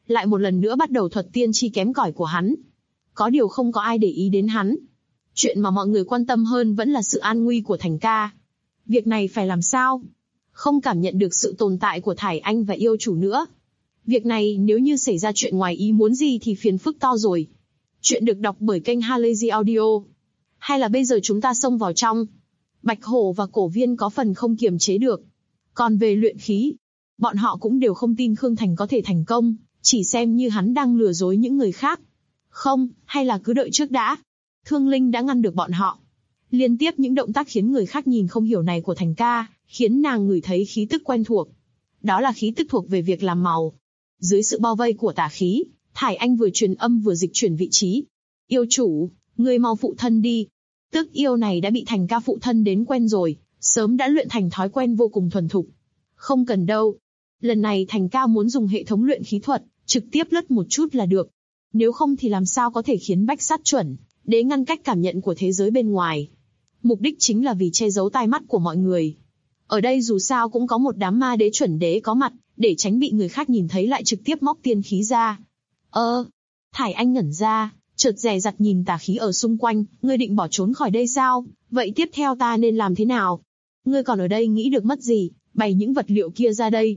lại một lần nữa bắt đầu thuật tiên tri kém cỏi của hắn. Có điều không có ai để ý đến hắn. Chuyện mà mọi người quan tâm hơn vẫn là sự an nguy của Thành ca. Việc này phải làm sao? Không cảm nhận được sự tồn tại của Thải Anh và yêu chủ nữa. Việc này nếu như xảy ra chuyện ngoài ý muốn gì thì phiền phức to rồi. Chuyện được đọc bởi kênh Halazy Audio. Hay là bây giờ chúng ta xông vào trong? Bạch Hổ và Cổ Viên có phần không kiềm chế được. Còn về luyện khí, bọn họ cũng đều không tin Khương Thành có thể thành công, chỉ xem như hắn đang lừa dối những người khác. Không, hay là cứ đợi trước đã. Thương Linh đã ngăn được bọn họ. Liên tiếp những động tác khiến người khác nhìn không hiểu này của Thành ca, khiến nàng ngửi thấy khí tức quen thuộc. Đó là khí tức thuộc về việc làm màu. Dưới sự bao vây của tà khí, Thải Anh vừa truyền âm vừa dịch chuyển vị trí. Yêu chủ, ngươi mau phụ thân đi. Tước yêu này đã bị Thành ca phụ thân đến quen rồi, sớm đã luyện thành thói quen vô cùng thuần thục. Không cần đâu. Lần này Thành ca muốn dùng hệ thống luyện khí thuật, trực tiếp lướt một chút là được. Nếu không thì làm sao có thể khiến bách sát chuẩn, để ngăn cách cảm nhận của thế giới bên ngoài. Mục đích chính là vì che giấu tai mắt của mọi người. Ở đây dù sao cũng có một đám ma đế chuẩn đế có mặt, để tránh bị người khác nhìn thấy lại trực tiếp móc tiên khí ra. Thải Anh ngẩn ra, chợt dè dặt nhìn tà khí ở xung quanh, ngươi định bỏ trốn khỏi đây sao? Vậy tiếp theo ta nên làm thế nào? Ngươi còn ở đây nghĩ được mất gì, bày những vật liệu kia ra đây.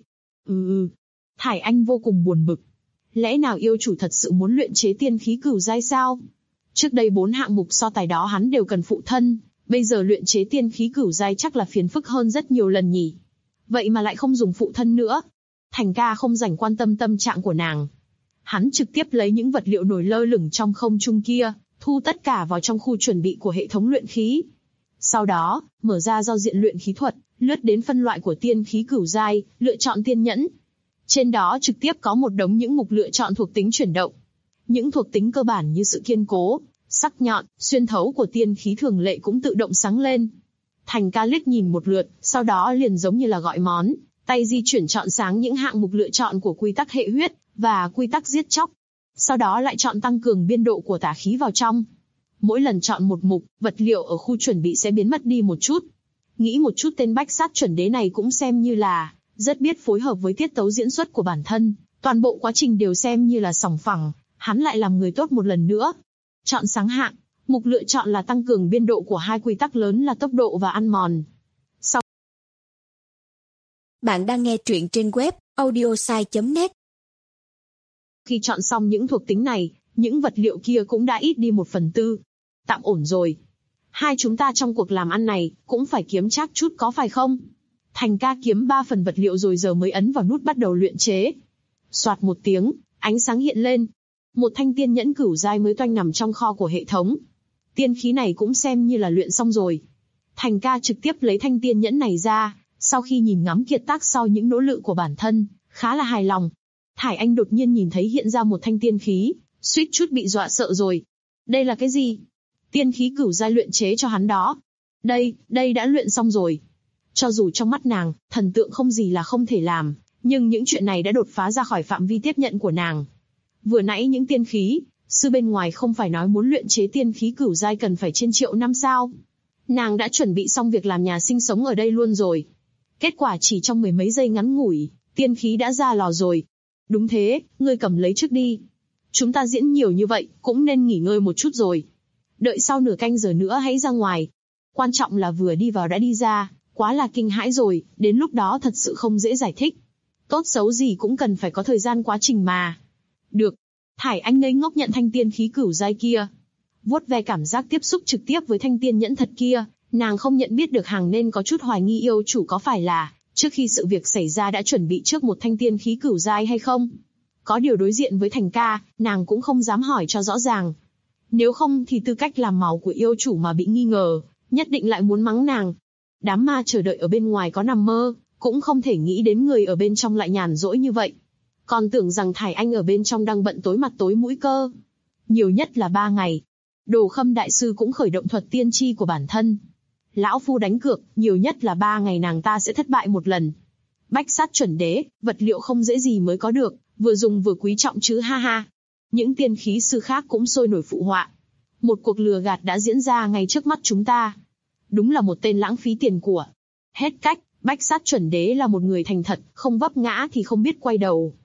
Thải Anh vô cùng buồn bực. Lẽ nào yêu chủ thật sự muốn luyện chế tiên khí cửu giai sao? Trước đây 4 hạng mục so tài đó hắn đều cần phụ thân, bây giờ luyện chế tiên khí cửu giai chắc là phiền phức hơn rất nhiều lần nhỉ. Vậy mà lại không dùng phụ thân nữa. Thành ca không dành quan tâm tâm trạng của nàng. Hắn trực tiếp lấy những vật liệu nổi lơ lửng trong không trung kia, thu tất cả vào trong khu chuẩn bị của hệ thống luyện khí. Sau đó, mở ra giao diện luyện khí thuật, lướt đến phân loại của tiên khí cửu giai, lựa chọn tiên nhẫn. Trên đó trực tiếp có một đống những mục lựa chọn thuộc tính chuyển động. Những thuộc tính cơ bản như sự kiên cố, sắc nhọn, xuyên thấu của tiên khí thường lệ cũng tự động sáng lên. Thành ca liếc nhìn một lượt, sau đó liền giống như là gọi món, tay di chuyển chọn sáng những hạng mục lựa chọn của quy tắc hệ huyết và quy tắc giết chóc. Sau đó lại chọn tăng cường biên độ của tà khí vào trong. Mỗi lần chọn một mục, vật liệu ở khu chuẩn bị sẽ biến mất đi một chút. Nghĩ một chút, tên bách sát chuẩn đế này cũng xem như là rất biết phối hợp với tiết tấu diễn xuất của bản thân, toàn bộ quá trình đều xem như là sòng phẳng, hắn lại làm người tốt một lần nữa. Chọn sáng hạng, mục lựa chọn là tăng cường biên độ của hai quy tắc lớn là tốc độ và ăn mòn. Bạn đang nghe truyện trên web audiosai.net. Khi chọn xong những thuộc tính này, những vật liệu kia cũng đã ít đi 1/4. Tạm ổn rồi. Hai chúng ta trong cuộc làm ăn này cũng phải kiếm chắc chút có phải không? Thành ca kiếm 3 phần vật liệu rồi giờ mới ấn vào nút bắt đầu luyện chế. Soạt một tiếng, ánh sáng hiện lên. Một thanh tiên nhẫn cửu giai mới toanh nằm trong kho của hệ thống. Tiên khí này cũng xem như là luyện xong rồi. Thành ca trực tiếp lấy thanh tiên nhẫn này ra, sau khi nhìn ngắm kiệt tác sau những nỗ lực của bản thân, khá là hài lòng. Thải Anh đột nhiên nhìn thấy hiện ra một thanh tiên khí, suýt chút bị dọa sợ rồi. Đây là cái gì? Tiên khí cửu giai luyện chế cho hắn đó. Đây đã luyện xong rồi. Cho dù trong mắt nàng, thần tượng không gì là không thể làm, nhưng những chuyện này đã đột phá ra khỏi phạm vi tiếp nhận của nàng. Vừa nãy những tiên khí, sư bên ngoài không phải nói muốn luyện chế tiên khí cửu giai cần phải trên triệu năm sao? Nàng đã chuẩn bị xong việc làm nhà sinh sống ở đây luôn rồi. Kết quả chỉ trong 10 mấy giây ngắn ngủi, tiên khí đã ra lò rồi. Đúng thế, ngươi cầm lấy trước đi. Chúng ta diễn nhiều như vậy, cũng nên nghỉ ngơi một chút rồi. Đợi sau nửa canh giờ nữa hãy ra ngoài. Quan trọng là vừa đi vào đã đi ra, quá là kinh hãi rồi, đến lúc đó thật sự không dễ giải thích. Tốt xấu gì cũng cần phải có thời gian quá trình mà. Được. Thải Anh ngây ngốc nhận thanh tiên khí cửu giai kia. Vuốt ve cảm giác tiếp xúc trực tiếp với thanh tiên nhẫn thật kia, nàng không nhận biết được hàng nên có chút hoài nghi yêu chủ có phải là trước khi sự việc xảy ra đã chuẩn bị trước một thanh tiên khí cửu giai hay không. Có điều đối diện với Thành ca, nàng cũng không dám hỏi cho rõ ràng. Nếu không thì tư cách làm màu của yêu chủ mà bị nghi ngờ, nhất định lại muốn mắng nàng. Đám ma chờ đợi ở bên ngoài có nằm mơ, cũng không thể nghĩ đến người ở bên trong lại nhàn rỗi như vậy. Còn tưởng rằng Thải Anh ở bên trong đang bận tối mặt tối mũi cơ. Nhiều nhất là 3 ngày. Đồ Khâm đại sư cũng khởi động thuật tiên tri của bản thân. Lão phu đánh cược, nhiều nhất là 3 ngày nàng ta sẽ thất bại một lần. Bách sát chuẩn đế, vật liệu không dễ gì mới có được, vừa dùng vừa quý trọng chứ ha ha. Những tiên khí sư khác cũng sôi nổi phụ họa. Một cuộc lừa gạt đã diễn ra ngay trước mắt chúng ta. Đúng là một tên lãng phí tiền của. Hết cách, bách sát chuẩn đế là một người thành thật, không vấp ngã thì không biết quay đầu.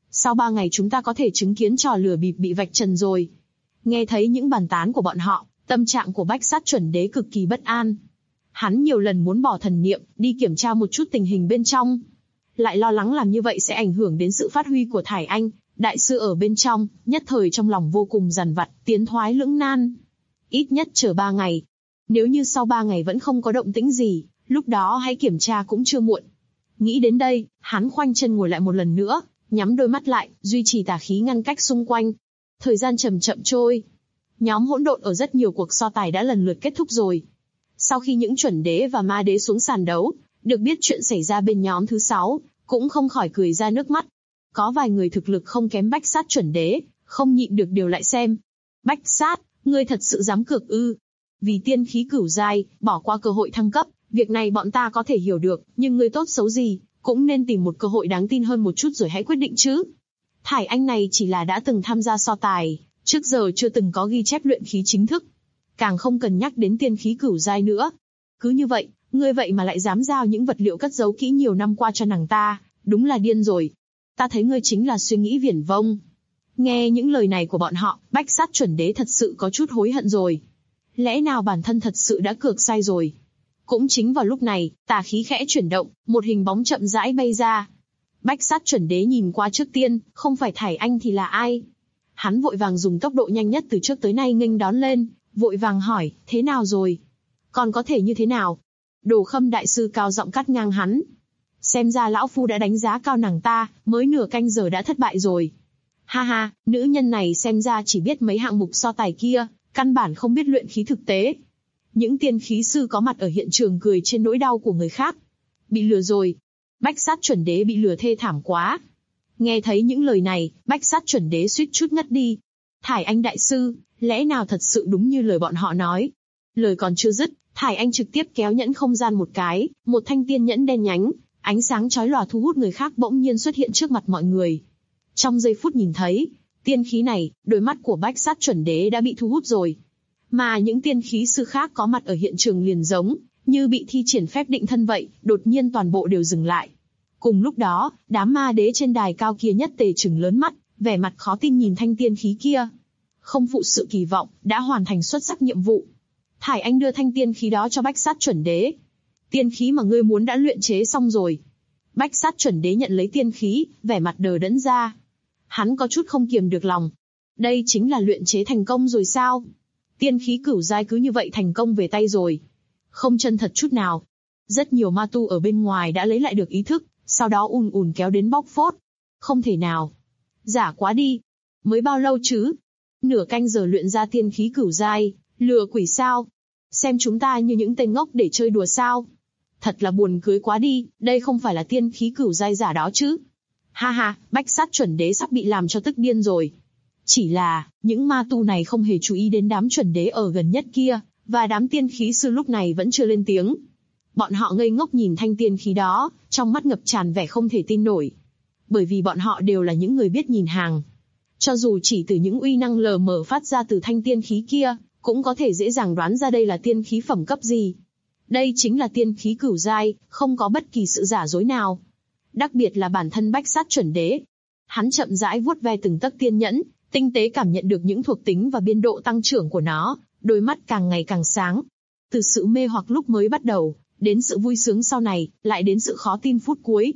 Sau 3 ngày chúng ta có thể chứng kiến trò lửa bịp bị vạch trần rồi. Nghe thấy những bàn tán của bọn họ, tâm trạng của Bách Sát Chuẩn Đế cực kỳ bất an. Hắn nhiều lần muốn bỏ thần niệm, đi kiểm tra một chút tình hình bên trong. Lại lo lắng làm như vậy sẽ ảnh hưởng đến sự phát huy của Thải Anh, đại sư ở bên trong, nhất thời trong lòng vô cùng dằn vặt, tiến thoái lưỡng nan. Ít nhất chờ 3 ngày. Nếu như sau 3 ngày vẫn không có động tĩnh gì, lúc đó hãy kiểm tra cũng chưa muộn. Nghĩ đến đây, hắn khoanh chân ngồi lại một lần nữa, nhắm đôi mắt lại, duy trì tà khí ngăn cách xung quanh. Thời gian chậm chậm trôi. Nhóm hỗn độn ở rất nhiều cuộc so tài đã lần lượt kết thúc rồi. Sau khi những chuẩn đế và ma đế xuống sàn đấu, được biết chuyện xảy ra bên nhóm thứ 6, cũng không khỏi cười ra nước mắt. Có vài người thực lực không kém Bách Sát Chuẩn Đế, không nhịn được điều lại xem. Bách Sát, ngươi thật sự dám cược ư? Vì tiên khí cửu giai, bỏ qua cơ hội thăng cấp, việc này bọn ta có thể hiểu được, nhưng ngươi tốt xấu gì, cũng nên tìm một cơ hội đáng tin hơn một chút rồi hãy quyết định chứ. Thải Anh này chỉ là đã từng tham gia so tài, trước giờ chưa từng có ghi chép luyện khí chính thức. Càng không cần nhắc đến tiên khí cửu giai nữa. Cứ như vậy, ngươi vậy mà lại dám giao những vật liệu cất giấu kỹ nhiều năm qua cho nàng ta, đúng là điên rồi. Ta thấy ngươi chính là suy nghĩ viển vông. Nghe những lời này của bọn họ, Bách Sát Chuẩn Đế thật sự có chút hối hận rồi. Lẽ nào bản thân thật sự đã cược sai rồi? Cũng chính vào lúc này, tà khí khẽ chuyển động, một hình bóng chậm rãi bay ra. Bách Sát Chuẩn Đế nhìn qua trước tiên, không phải Thải Anh thì là ai? Hắn vội vàng dùng tốc độ nhanh nhất từ trước tới nay nghênh đón lên, vội vàng hỏi, thế nào rồi? Còn có thể như thế nào? Đồ Khâm đại sư cao giọng cắt ngang hắn. Xem ra lão phu đã đánh giá cao nàng ta, mới nửa canh giờ đã thất bại rồi. Ha ha, nữ nhân này xem ra chỉ biết mấy hạng mục so tài kia, căn bản không biết luyện khí thực tế. Những tiên khí sư có mặt ở hiện trường cười trên nỗi đau của người khác. Bị lừa rồi. Bách Sát Chuẩn Đế bị lừa thê thảm quá. Nghe thấy những lời này, Bách Sát Chuẩn Đế suýt chút ngất đi. Thải Anh đại sư, lẽ nào thật sự đúng như lời bọn họ nói? Lời còn chưa dứt, Thải Anh trực tiếp kéo nhẫn không gian một cái, một thanh tiên nhẫn đen nhánh, ánh sáng chói lòa thu hút người khác bỗng nhiên xuất hiện trước mặt mọi người. Trong giây phút nhìn thấy tiên khí này, đôi mắt của Bách Sát Chuẩn Đế đã bị thu hút rồi. Mà những tiên khí sư khác có mặt ở hiện trường liền giống như bị thi triển phép định thân vậy, đột nhiên toàn bộ đều dừng lại. Cùng lúc đó, đám ma đế trên đài cao kia nhất tề trừng lớn mắt, vẻ mặt khó tin nhìn thanh tiên khí kia. Không phụ sự kỳ vọng, đã hoàn thành xuất sắc nhiệm vụ. Thải Anh đưa thanh tiên khí đó cho Bách Sát Chuẩn Đế. Tiên khí mà ngươi muốn đã luyện chế xong rồi. Bách Sát Chuẩn Đế nhận lấy tiên khí, vẻ mặt đờ đẫn ra. Hắn có chút không kiềm được lòng. Đây chính là luyện chế thành công rồi sao? Tiên khí cửu giai cứ như vậy thành công về tay rồi. Không chân thật chút nào. Rất nhiều ma tu ở bên ngoài đã lấy lại được ý thức, sau đó ùn ùn kéo đến bóc phốt. Không thể nào. Giả quá đi. Mới bao lâu chứ? Nửa canh giờ luyện ra tiên khí cửu giai, lừa quỷ sao? Xem chúng ta như những tên ngốc để chơi đùa sao? Thật là buồn cười quá đi, đây không phải là tiên khí cửu giai giả đó chứ? Ha ha, Bách Sát Chuẩn Đế sắp bị làm cho tức điên rồi. Chỉ là, những ma tu này không hề chú ý đến đám chuẩn đế ở gần nhất kia, và đám tiên khí sư lúc này vẫn chưa lên tiếng. Bọn họ ngây ngốc nhìn thanh tiên khí đó, trong mắt ngập tràn vẻ không thể tin nổi. Bởi vì bọn họ đều là những người biết nhìn hàng. Cho dù chỉ từ những uy năng lờ mờ phát ra từ thanh tiên khí kia, cũng có thể dễ dàng đoán ra đây là tiên khí phẩm cấp gì. Đây chính là tiên khí cửu giai, không có bất kỳ sự giả dối nào. Đặc biệt là bản thân Bách Sát Chuẩn Đế. Hắn chậm rãi vuốt ve từng tấc tiên nhẫn, tinh tế cảm nhận được những thuộc tính và biên độ tăng trưởng của nó, đôi mắt càng ngày càng sáng. Từ sự mê hoặc lúc mới bắt đầu, đến sự vui sướng sau này, lại đến sự khó tin phút cuối.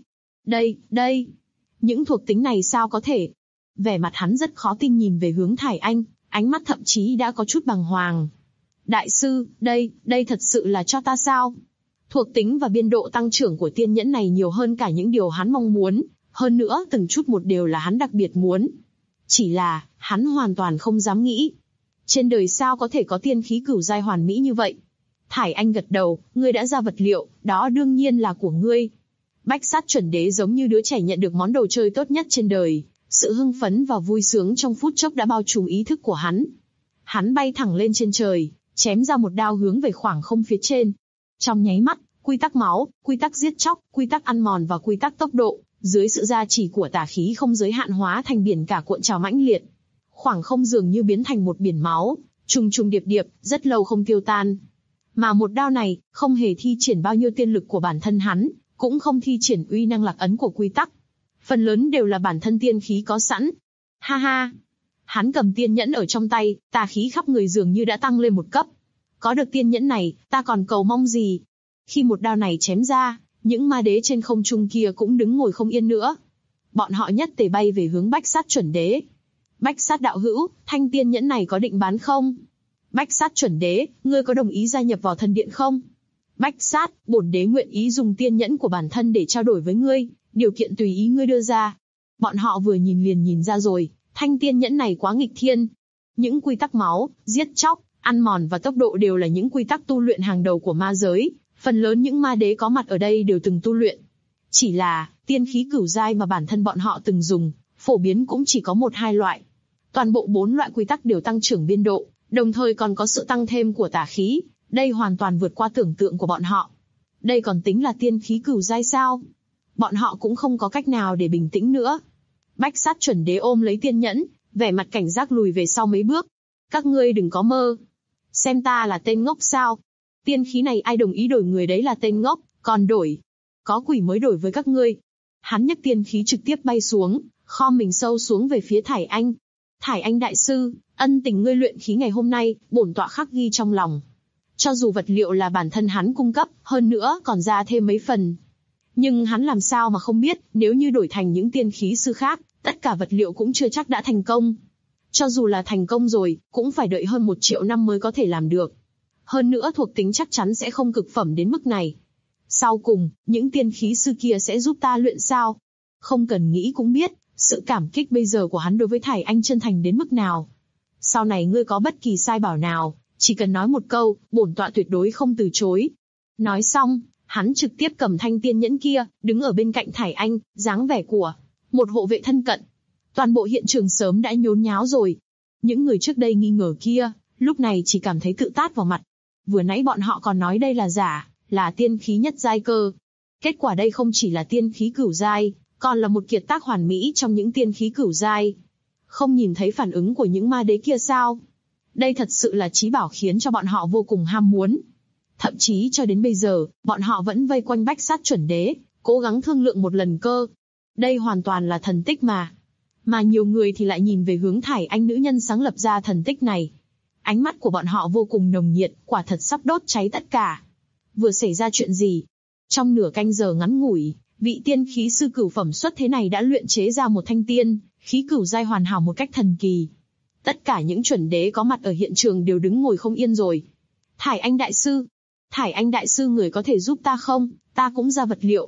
Đây, những thuộc tính này sao có thể? Vẻ mặt hắn rất khó tin nhìn về hướng Thải Anh, ánh mắt thậm chí đã có chút bàng hoàng. Đại sư, đây thật sự là cho ta sao? Thuộc tính và biên độ tăng trưởng của tiên nhẫn này nhiều hơn cả những điều hắn mong muốn, hơn nữa từng chút một đều là hắn đặc biệt muốn. Chỉ là, hắn hoàn toàn không dám nghĩ. Trên đời sao có thể có tiên khí cửu giai hoàn mỹ như vậy? Thải Anh gật đầu, ngươi đã ra vật liệu, đó đương nhiên là của ngươi. Bách Sát Chuẩn Đế giống như đứa trẻ nhận được món đồ chơi tốt nhất trên đời. Sự hưng phấn và vui sướng trong phút chốc đã bao trùm ý thức của hắn. Hắn bay thẳng lên trên trời, chém ra một đao hướng về khoảng không phía trên. Trong nháy mắt, quy tắc máu, quy tắc giết chóc, quy tắc ăn mòn và quy tắc tốc độ, dưới sự gia trì của tà khí không giới hạn hóa thành biển cả cuộn trào mãnh liệt. Khoảng không dường như biến thành một biển máu, trùng trùng điệp điệp, rất lâu không tiêu tan. Mà một đao này, không hề thi triển bao nhiêu tiên lực của bản thân hắn, cũng không thi triển uy năng lạc ấn của quy tắc. phần lớn đều là bản thân tiên khí có sẵn. Ha ha! Hắn cầm tiên nhẫn ở trong tay, tà khí khắp người dường như đã tăng lên một cấp. Có được tiên nhẫn này, ta còn cầu mong gì? Khi một đao này chém ra, những ma đế trên không trung kia cũng đứng ngồi không yên nữa. Bọn họ nhất tề bay về hướng Bách Sát chuẩn đế. Bách Sát đạo hữu, thanh tiên nhẫn này có định bán không? Bách Sát chuẩn đế, ngươi có đồng ý gia nhập vào thần điện không? Bách Sát, bổn đế nguyện ý dùng tiên nhẫn của bản thân để trao đổi với ngươi, điều kiện tùy ý ngươi đưa ra. Bọn họ vừa nhìn liền nhìn ra rồi, thanh tiên nhẫn này quá nghịch thiên. Những quy tắc máu, giết chóc, ăn mòn và tốc độ đều là những quy tắc tu luyện hàng đầu của ma giới, phần lớn những ma đế có mặt ở đây đều từng tu luyện. Chỉ là, tiên khí cửu giai mà bản thân bọn họ từng dùng, phổ biến cũng chỉ có 1-2 loại. Toàn bộ 4 loại quy tắc đều tăng trưởng biên độ, đồng thời còn có sự tăng thêm của tà khí, đây hoàn toàn vượt qua tưởng tượng của bọn họ. Đây còn tính là tiên khí cửu giai sao? Bọn họ cũng không có cách nào để bình tĩnh nữa. Bách Sát chuẩn đế ôm lấy tiên nhẫn, vẻ mặt cảnh giác lùi về sau mấy bước. Các ngươi đừng có mơ. Xem ta là tên ngốc sao? Tiên khí này ai đồng ý đổi người đấy là tên ngốc, còn đổi. Có quỷ mới đổi với các ngươi. Hắn nhấc tiên khí trực tiếp bay xuống, khom mình sâu xuống về phía Thải Anh. Thải Anh đại sư, ân tình ngươi luyện khí ngày hôm nay, bổn tọa khắc ghi trong lòng. Cho dù vật liệu là bản thân hắn cung cấp, hơn nữa còn ra thêm mấy phần. Nhưng hắn làm sao mà không biết, nếu như đổi thành những tiên khí sư khác, tất cả vật liệu cũng chưa chắc đã thành công. Cho dù là thành công rồi, cũng phải đợi hơn 1 triệu năm mới có thể làm được. Hơn nữa thuộc tính chắc chắn sẽ không cực phẩm đến mức này. Sau cùng, những tiên khí sư kia sẽ giúp ta luyện sao? Không cần nghĩ cũng biết, sự cảm kích bây giờ của hắn đối với Thải Anh chân thành đến mức nào. Sau này ngươi có bất kỳ sai bảo nào, chỉ cần nói một câu, bổn tọa tuyệt đối không từ chối. Nói xong, hắn trực tiếp cầm thanh tiên nhẫn kia, đứng ở bên cạnh Thải Anh, dáng vẻ của một hộ vệ thân cận. Toàn bộ hiện trường sớm đã nhốn nháo rồi. Những người trước đây nghi ngờ kia, lúc này chỉ cảm thấy tự tát vào mặt. Vừa nãy bọn họ còn nói đây là giả, là tiên khí nhất giai cơ. Kết quả đây không chỉ là tiên khí cửu giai, còn là một kiệt tác hoàn mỹ trong những tiên khí cửu giai. Không nhìn thấy phản ứng của những ma đế kia sao? Đây thật sự là chí bảo khiến cho bọn họ vô cùng ham muốn. Thậm chí cho đến bây giờ, bọn họ vẫn vây quanh Bách Sát chuẩn đế, cố gắng thương lượng một lần cơ. Đây hoàn toàn là thần tích mà. Mà nhiều người thì lại nhìn về hướng Thải Anh nữ nhân sáng lập ra thần tích này. Ánh mắt của bọn họ vô cùng nồng nhiệt, quả thật sắp đốt cháy tất cả. Vừa xảy ra chuyện gì? Trong nửa canh giờ ngắn ngủi, vị tiên khí sư cửu phẩm xuất thế này đã luyện chế ra một thanh tiên khí cửu giai hoàn hảo một cách thần kỳ. Tất cả những chuẩn đế có mặt ở hiện trường đều đứng ngồi không yên rồi. Thải Anh đại sư, Thải Anh đại sư người có thể giúp ta không? Ta cũng ra vật liệu.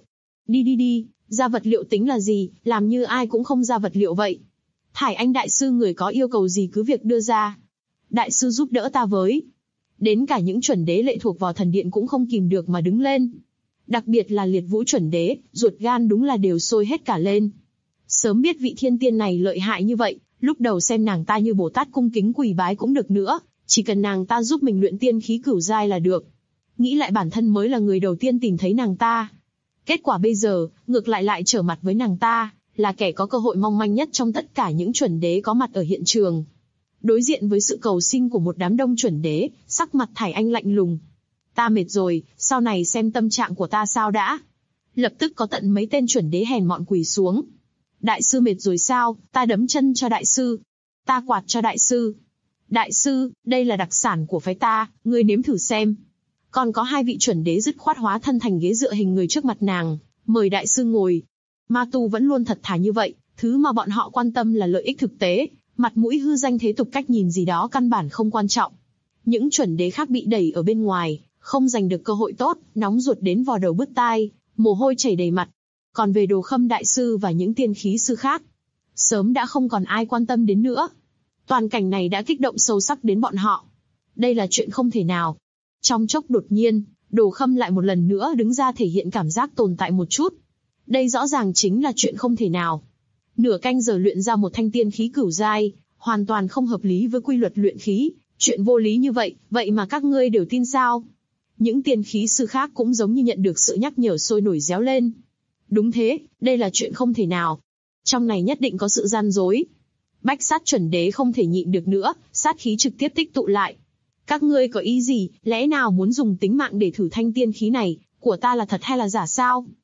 Đi, ra vật liệu tính là gì, làm như ai cũng không ra vật liệu vậy. Thải Anh đại sư người có yêu cầu gì cứ việc đưa ra. Đại sư giúp đỡ ta với. Đến cả những chuẩn đế lệ thuộc vào thần điện cũng không kìm được mà đứng lên. Đặc biệt là Liệt Vũ chuẩn đế, ruột gan đúng là đều sôi hết cả lên. Sớm biết vị thiên tiên này lợi hại như vậy, lúc đầu xem nàng ta như Bồ Tát cung kính quỳ bái cũng được nữa, chỉ cần nàng ta giúp mình luyện tiên khí cửu giai là được. Nghĩ lại bản thân mới là người đầu tiên tìm thấy nàng ta. Kết quả bây giờ, ngược lại trở mặt với nàng ta, là kẻ có cơ hội mong manh nhất trong tất cả những chuẩn đế có mặt ở hiện trường. Đối diện với sự cầu xin của một đám đông chuẩn đế, sắc mặt Thải Anh lạnh lùng. Ta mệt rồi, sau này xem tâm trạng của ta sao đã. Lập tức có tận mấy tên chuẩn đế hèn mọn quỳ xuống. Đại sư mệt rồi sao, ta đấm chân cho đại sư. Ta quạt cho đại sư. Đại sư, đây là đặc sản của phái ta, ngươi nếm thử xem. Còn có 2 vị chuẩn đế dứt khoát hóa thân thành ghế dựa hình người trước mặt nàng, mời đại sư ngồi. Ma tu vẫn luôn thật thà như vậy, thứ mà bọn họ quan tâm là lợi ích thực tế, mặt mũi hư danh thế tục cách nhìn gì đó căn bản không quan trọng. Những chuẩn đế khác bị đẩy ở bên ngoài, không giành được cơ hội tốt, nóng ruột đến vò đầu bứt tai, mồ hôi chảy đầy mặt. Còn về Đồ Khâm đại sư và những tiên khí sư khác, sớm đã không còn ai quan tâm đến nữa. Toàn cảnh này đã kích động sâu sắc đến bọn họ. Đây là chuyện không thể nào. Trong chốc đột nhiên, Đồ Khâm lại một lần nữa đứng ra thể hiện cảm giác tồn tại một chút. Đây rõ ràng chính là chuyện không thể nào. Nửa canh giờ luyện ra một thanh tiên khí cửu giai, hoàn toàn không hợp lý với quy luật luyện khí. Chuyện vô lý như vậy, vậy mà các ngươi đều tin sao? Những tiên khí sư khác cũng giống như nhận được sự nhắc nhở sôi nổi réo lên. Đúng thế, đây là chuyện không thể nào. Trong này nhất định có sự gian dối. Bách Sát chuẩn đế không thể nhịn được nữa, sát khí trực tiếp tích tụ lại. Các ngươi có ý gì, lẽ nào muốn dùng tính mạng để thử thanh tiên khí này, của ta là thật hay là giả sao?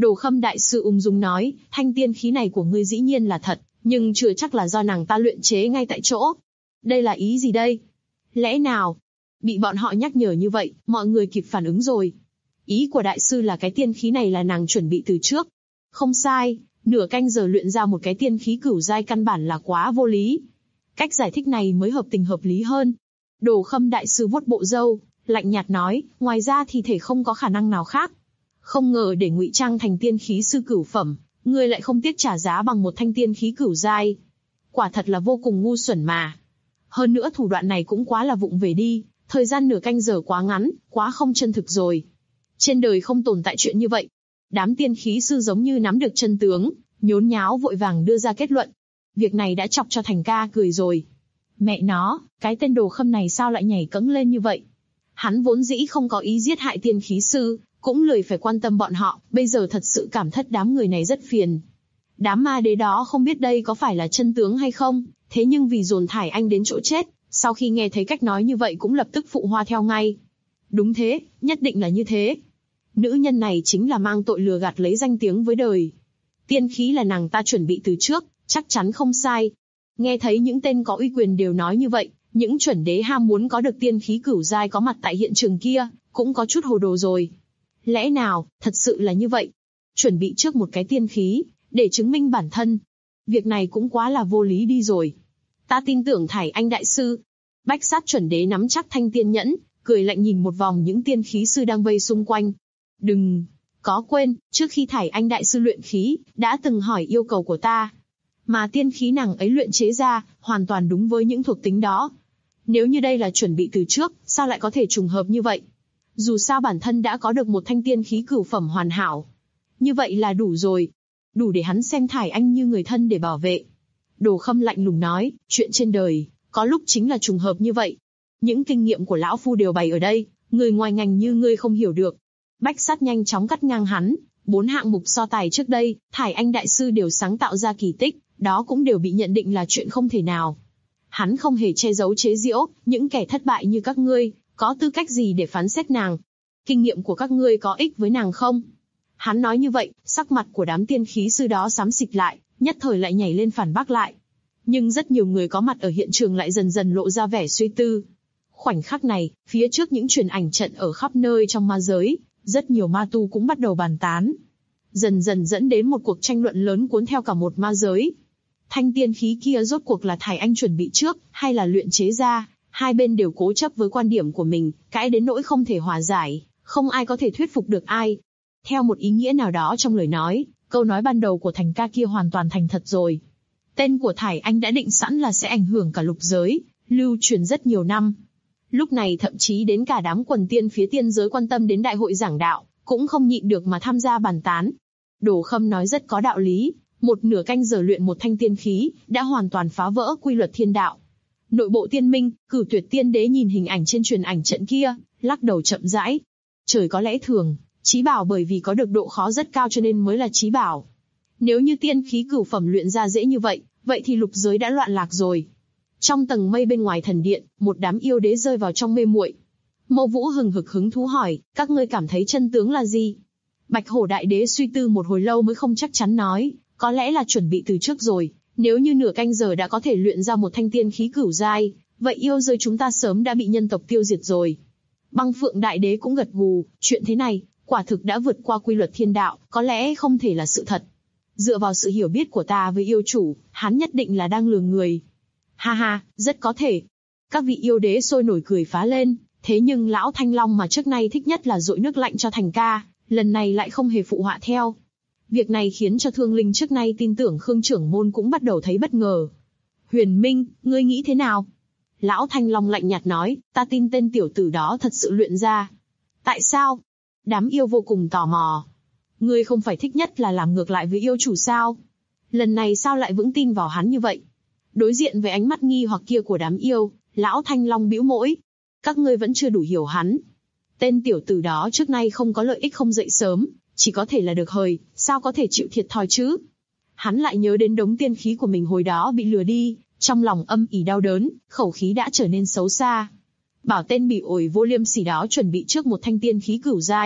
Đồ Khâm đại sư ung dung nói, thanh tiên khí này của ngươi dĩ nhiên là thật, nhưng chưa chắc là do nàng ta luyện chế ngay tại chỗ. Đây là ý gì đây? Lẽ nào? Bị bọn họ nhắc nhở như vậy, mọi người kịp phản ứng rồi. Ý của đại sư là cái tiên khí này là nàng chuẩn bị từ trước. Không sai, nửa canh giờ luyện ra một cái tiên khí cửu giai căn bản là quá vô lý. Cách giải thích này mới hợp tình hợp lý hơn. Đồ Khâm đại sư vuốt bộ râu, lạnh nhạt nói, ngoài ra thì thể không có khả năng nào khác. Không ngờ để ngụy trang thành tiên khí sư cửu phẩm, ngươi lại không tiếc trả giá bằng một thanh tiên khí cửu giai. Quả thật là vô cùng ngu xuẩn mà. Hơn nữa thủ đoạn này cũng quá là vụng về đi, thời gian nửa canh giờ quá ngắn, quá không chân thực rồi. Trên đời không tồn tại chuyện như vậy. Đám tiên khí sư giống như nắm được chân tướng, nhốn nháo vội vàng đưa ra kết luận. Việc này đã chọc cho Thành ca cười rồi. Mẹ nó, cái tên Đồ Khâm này sao lại nhảy cẫng lên như vậy? Hắn vốn dĩ không có ý giết hại tiên khí sư, cũng lười phải quan tâm bọn họ, bây giờ thật sự cảm thất đám người này rất phiền. Đám ma đế đó không biết đây có phải là chân tướng hay không, thế nhưng vì dồn Thải Anh đến chỗ chết, sau khi nghe thấy cách nói như vậy cũng lập tức phụ hoa theo ngay. Đúng thế, nhất định là như thế. Nữ nhân này chính là mang tội lừa gạt lấy danh tiếng với đời. Tiên khí là nàng ta chuẩn bị từ trước, chắc chắn không sai. Nghe thấy những tên có uy quyền đều nói như vậy, những chuẩn đế ham muốn có được tiên khí cửu giai có mặt tại hiện trường kia, cũng có chút hồ đồ rồi. Lẽ nào, thật sự là như vậy? Chuẩn bị trước một cái tiên khí, để chứng minh bản thân. Việc này cũng quá là vô lý đi rồi. Ta tin tưởng Thải Anh đại sư. Bách Sát chuẩn đế nắm chắc thanh tiên nhẫn, cười lạnh nhìn một vòng những tiên khí sư đang vây xung quanh. Đừng có quên, trước khi Thải Anh đại sư luyện khí, đã từng hỏi yêu cầu của ta. Mà tiên khí nàng ấy luyện chế ra, hoàn toàn đúng với những thuộc tính đó. Nếu như đây là chuẩn bị từ trước, sao lại có thể trùng hợp như vậy? Dù sao bản thân đã có được một thanh tiên khí cửu phẩm hoàn hảo. Như vậy là đủ rồi. Đủ để hắn xem Thải Anh như người thân để bảo vệ. Đồ Khâm lạnh lùng nói, chuyện trên đời, có lúc chính là trùng hợp như vậy. Những kinh nghiệm của lão phu đều bày ở đây, người ngoài ngành như ngươi không hiểu được. Bách Sát nhanh chóng cắt ngang hắn, 4 hạng mục so tài trước đây, Thải Anh đại sư đều sáng tạo ra kỳ tích, đó cũng đều bị nhận định là chuyện không thể nào. Hắn không hề che giấu chế giễu, những kẻ thất bại như các ngươi, có tư cách gì để phán xét nàng? Kinh nghiệm của các ngươi có ích với nàng không? Hắn nói như vậy, sắc mặt của đám tiên khí sư đó xám xịt lại, nhất thời lại nhảy lên phản bác lại. Nhưng rất nhiều người có mặt ở hiện trường lại dần dần lộ ra vẻ suy tư. Khoảnh khắc này, phía trước những truyền ảnh trận ở khắp nơi trong ma giới, rất nhiều ma tu cũng bắt đầu bàn tán. Dần dần dẫn đến một cuộc tranh luận lớn cuốn theo cả một ma giới. Thanh tiên khí kia rốt cuộc là Thải Anh chuẩn bị trước, hay là luyện chế ra? Hai bên đều cố chấp với quan điểm của mình, cãi đến nỗi không thể hòa giải, không ai có thể thuyết phục được ai. Theo một ý nghĩa nào đó trong lời nói, câu nói ban đầu của Thành ca kia hoàn toàn thành thật rồi. Tên của Thải Anh đã định sẵn là sẽ ảnh hưởng cả lục giới, lưu truyền rất nhiều năm. Lúc này thậm chí đến cả đám quần tiên phía tiên giới quan tâm đến đại hội giảng đạo, cũng không nhịn được mà tham gia bàn tán. Đồ Khâm nói rất có đạo lý, một nửa canh giờ luyện một thanh tiên khí, đã hoàn toàn phá vỡ quy luật thiên đạo. Nội bộ tiên minh, Cửu Tuyệt tiên đế nhìn hình ảnh trên truyền ảnh trận kia, lắc đầu chậm rãi. Trời có lẽ thường, chí bảo bởi vì có được độ khó rất cao cho nên mới là chí bảo. Nếu như tiên khí cửu phẩm luyện ra dễ như vậy, vậy thì lục giới đã loạn lạc rồi. Trong tầng mây bên ngoài thần điện, một đám yêu đế rơi vào trong mê muội. Mâu Vũ hừng hực hứng thú hỏi, các ngươi cảm thấy chân tướng là gì? Bạch Hổ đại đế suy tư một hồi lâu mới không chắc chắn nói, có lẽ là chuẩn bị từ trước rồi. Nếu như nửa canh giờ đã có thể luyện ra một thanh tiên khí cửu giai, vậy yêu giới chúng ta sớm đã bị nhân tộc tiêu diệt rồi. Băng Phượng đại đế cũng gật gù, chuyện thế này, quả thực đã vượt qua quy luật thiên đạo, có lẽ không thể là sự thật. Dựa vào sự hiểu biết của ta với yêu chủ, hắn nhất định là đang lừa người. Ha ha, rất có thể. Các vị yêu đế sôi nổi cười phá lên, thế nhưng lão Thanh Long mà trước nay thích nhất là dội nước lạnh cho Thành ca, lần này lại không hề phụ họa theo. Việc này khiến cho Thương Linh trước nay tin tưởng Khương trưởng môn cũng bắt đầu thấy bất ngờ. Huyền Minh, ngươi nghĩ thế nào? Lão Thanh Long lạnh nhạt nói, ta tin tên tiểu tử đó thật sự luyện ra. Tại sao? Đám yêu vô cùng tò mò. Ngươi không phải thích nhất là làm ngược lại với yêu chủ sao? Lần này sao lại vững tin vào hắn như vậy? Đối diện với ánh mắt nghi hoặc kia của đám yêu, lão Thanh Long bĩu môi. Các ngươi vẫn chưa đủ hiểu hắn. Tên tiểu tử đó trước nay không có lợi ích không dậy sớm, chỉ có thể là được hời, sao có thể chịu thiệt thòi chứ? Hắn lại nhớ đến đống tiên khí của mình hồi đó bị lừa đi, trong lòng âm ỉ đau đớn, khẩu khí đã trở nên xấu xa. Bảo tên bị ổi vô liêm sỉ đó chuẩn bị trước một thanh tiên khí cửu giai,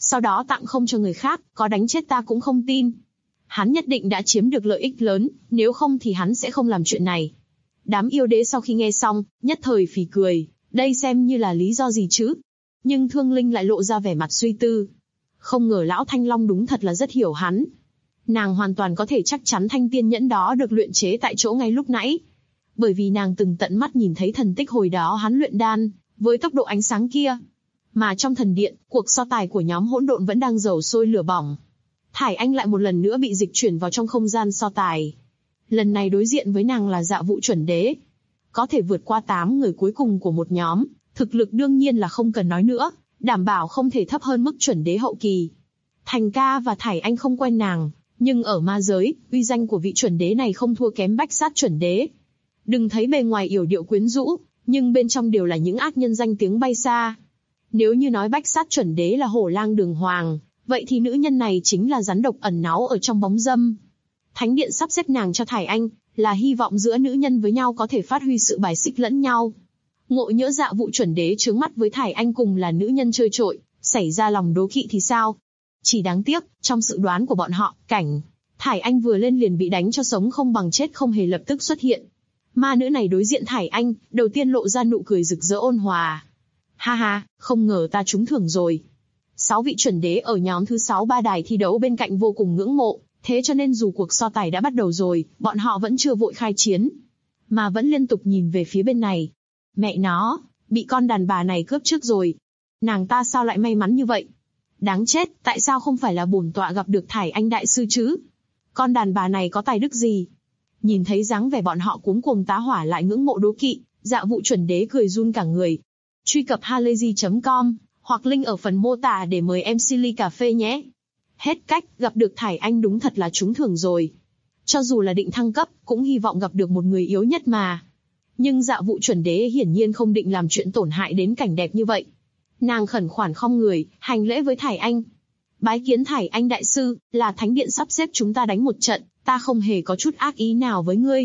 sau đó tặng không cho người khác, có đánh chết ta cũng không tin. Hắn nhất định đã chiếm được lợi ích lớn, nếu không thì hắn sẽ không làm chuyện này. Đám yêu đế sau khi nghe xong, nhất thời phì cười, đây xem như là lý do gì chứ? Nhưng Thương Linh lại lộ ra vẻ mặt suy tư. Không ngờ lão Thanh Long đúng thật là rất hiểu hắn. Nàng hoàn toàn có thể chắc chắn thanh tiên nhẫn đó được luyện chế tại chỗ ngay lúc nãy. Bởi vì nàng từng tận mắt nhìn thấy thần tích hồi đó hắn luyện đan, với tốc độ ánh sáng kia. Mà trong thần điện, cuộc so tài của nhóm hỗn độn vẫn đang dầu sôi lửa bỏng. Thải Anh lại một lần nữa bị dịch chuyển vào trong không gian so tài. Lần này đối diện với nàng là Dạ Vụ chuẩn đế. Có thể vượt qua 8 người cuối cùng của một nhóm, thực lực đương nhiên là không cần nói nữa, đảm bảo không thể thấp hơn mức chuẩn đế hậu kỳ. Thành ca và Thải Anh không quen nàng, nhưng ở ma giới, uy danh của vị chuẩn đế này không thua kém Bách Sát chuẩn đế. Đừng thấy bề ngoài yểu điệu quyến rũ, nhưng bên trong đều là những ác nhân danh tiếng bay xa. Nếu như nói Bách Sát chuẩn đế là hổ lang đường hoàng, vậy thì nữ nhân này chính là rắn độc ẩn náu ở trong bóng dâm. Thánh điện sắp xếp nàng cho Thải Anh, là hy vọng giữa nữ nhân với nhau có thể phát huy sự bài xích lẫn nhau. Ngộ nhỡ Dạ Vụ chuẩn đế chướng mắt với Thải Anh cùng là nữ nhân chơi trội, xảy ra lòng đố kỵ thì sao? Chỉ đáng tiếc, trong sự đoán của bọn họ, cảnh Thải Anh vừa lên liền bị đánh cho sống không bằng chết không hề lập tức xuất hiện. Ma nữ này đối diện Thải Anh, đầu tiên lộ ra nụ cười rực rỡ ôn hòa. Ha ha, không ngờ ta trúng thưởng rồi. 6 vị chuẩn đế ở nhóm thứ 6 ba đài thi đấu bên cạnh vô cùng ngưỡng mộ, thế cho nên dù cuộc so tài đã bắt đầu rồi, bọn họ vẫn chưa vội khai chiến, mà vẫn liên tục nhìn về phía bên này. Mẹ nó, bị con đàn bà này cướp trước rồi. Nàng ta sao lại may mắn như vậy? Đáng chết, tại sao không phải là bổn tọa gặp được Thải Anh đại sư chứ? Con đàn bà này có tài đức gì? Nhìn thấy dáng vẻ bọn họ cuống cuồng tá hỏa lại ngưỡng mộ đố kỵ, Dạ Vụ chuẩn đế cười run cả người. Truy cập halayzi.com hoặc link ở phần mô tả để mời em Silly cà phê nhé. Hết cách, gặp được Thải Anh đúng thật là trúng thưởng rồi. Cho dù là định thăng cấp, cũng hy vọng gặp được một người yếu nhất mà. Nhưng Dạ Vụ chuẩn đế hiển nhiên không định làm chuyện tổn hại đến cảnh đẹp như vậy. Nàng khẩn khoản khom người, hành lễ với Thải Anh. Bái kiến Thải Anh đại sư, là thánh điện sắp xếp chúng ta đánh một trận, ta không hề có chút ác ý nào với ngươi.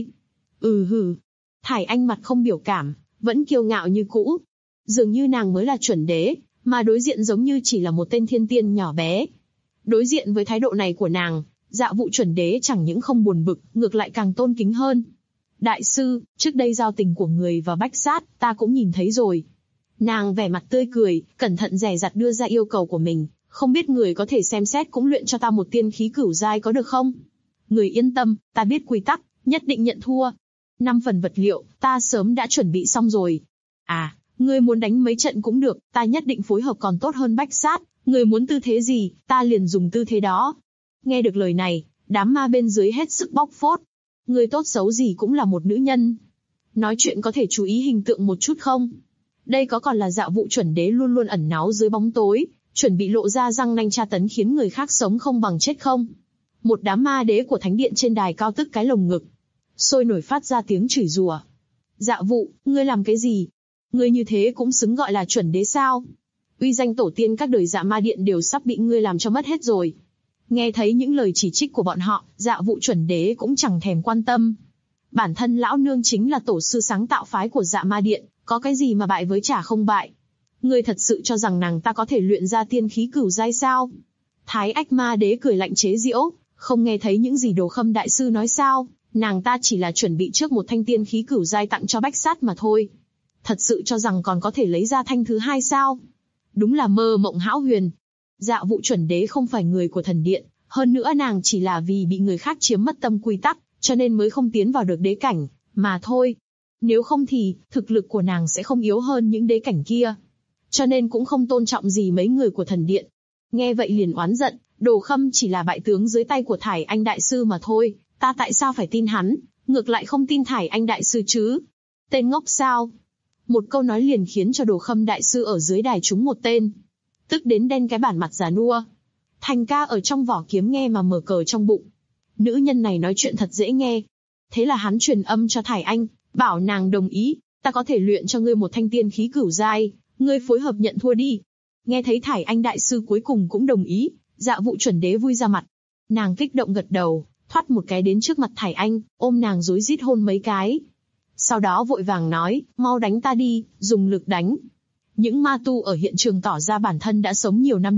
Hừ. Thải Anh mặt không biểu cảm, vẫn kiêu ngạo như cũ. Dường như nàng mới là chuẩn đế, mà đối diện giống như chỉ là một tên thiên tiên nhỏ bé. Đối diện với thái độ này của nàng, Dạ Vụ chuẩn đế chẳng những không buồn bực, ngược lại càng tôn kính hơn. Đại sư, trước đây giao tình của người và Bách Sát, ta cũng nhìn thấy rồi. Nàng vẻ mặt tươi cười, cẩn thận dè dặt đưa ra yêu cầu của mình, không biết người có thể xem xét cũng luyện cho ta một tiên khí cửu giai có được không? Người yên tâm, ta biết quy tắc, nhất định nhận thua. 5 phần vật liệu, ta sớm đã chuẩn bị xong rồi. À, ngươi muốn đánh mấy trận cũng được, ta nhất định phối hợp còn tốt hơn Bách Sát, người muốn tư thế gì, ta liền dùng tư thế đó. Nghe được lời này, đám ma bên dưới hết sức bóc phốt. Người tốt xấu gì cũng là một nữ nhân. Nói chuyện có thể chú ý hình tượng một chút không? Đây có còn là Dạ Vụ chuẩn đế luôn luôn ẩn náu dưới bóng tối, chuẩn bị lộ ra răng nanh tra tấn khiến người khác sống không bằng chết không? Một đám ma đế của thánh điện trên đài cao tức cái lồng ngực, sôi nổi phát ra tiếng chửi rủa. Dạ Vụ, ngươi làm cái gì? Ngươi như thế cũng xứng gọi là chuẩn đế sao? Uy danh tổ tiên các đời Dạ Ma điện đều sắp bị ngươi làm cho mất hết rồi. Nghe thấy những lời chỉ trích của bọn họ, Dạ Vụ chuẩn đế cũng chẳng thèm quan tâm. Bản thân lão nương chính là tổ sư sáng tạo phái của Dạ Ma điện, có cái gì mà bại với chả không bại. Ngươi thật sự cho rằng nàng ta có thể luyện ra tiên khí cửu giai sao? Thái Ách Ma đế cười lạnh chế giễu, không nghe thấy những gì Đồ Khâm đại sư nói sao? Nàng ta chỉ là chuẩn bị trước một thanh tiên khí cửu giai tặng cho Bách Sát mà thôi. Thật sự cho rằng còn có thể lấy ra thanh thứ hai sao? Đúng là mơ mộng hão huyền. Dạ Vụ chuẩn đế không phải người của thần điện, hơn nữa nàng chỉ là vì bị người khác chiếm mất tâm quy tắc, cho nên mới không tiến vào được đế cảnh, mà thôi. Nếu không thì, thực lực của nàng sẽ không yếu hơn những đế cảnh kia. Cho nên cũng không tôn trọng gì mấy người của thần điện. Nghe vậy liền oán giận, Đồ Khâm chỉ là bại tướng dưới tay của Thải Anh đại sư mà thôi, ta tại sao phải tin hắn, ngược lại không tin Thải Anh đại sư chứ? Tên ngốc sao? Một câu nói liền khiến cho Đồ Khâm đại sư ở dưới đài trúng một tên. Tức đến đen cái bản mặt già nua. Thành ca ở trong vỏ kiếm nghe mà mở cờ trong bụng. Nữ nhân này nói chuyện thật dễ nghe. Thế là hắn truyền âm cho Thải Anh, bảo nàng đồng ý, ta có thể luyện cho ngươi một thanh tiên khí cửu giai, ngươi phối hợp nhận thua đi. Nghe thấy Thải Anh đại sư cuối cùng cũng đồng ý, Dạ Vụ chuẩn đế vui ra mặt. Nàng kích động gật đầu, thoát một cái đến trước mặt Thải Anh, ôm nàng rối rít hôn mấy cái. Sau đó vội vàng nói, mau đánh ta đi, dùng lực đánh. Những ma tu ở hiện trường tỏ ra bản thân đã sống nhiều năm như vậy,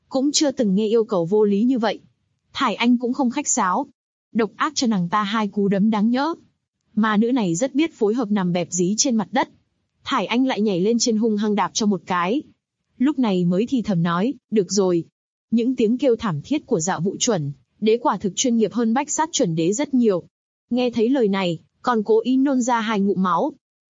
cũng chưa từng nghe yêu cầu vô lý như vậy. Thải Anh cũng không khách sáo, độc ác cho nàng ta 2 cú đấm đáng nhỡ. Mà nữ này rất biết phối hợp, nằm bẹp dí trên mặt đất. Thải Anh lại nhảy lên trên hung hăng đạp cho một cái. Lúc này mới thì thầm nói, được rồi. Những tiếng kêu thảm thiết của Dạ Vụ Chuẩn Đế quả thực chuyên nghiệp hơn Bách Sát Chuẩn Đế rất nhiều. Nghe thấy lời này, còn cố ý nôn ra 2 ngụm máu.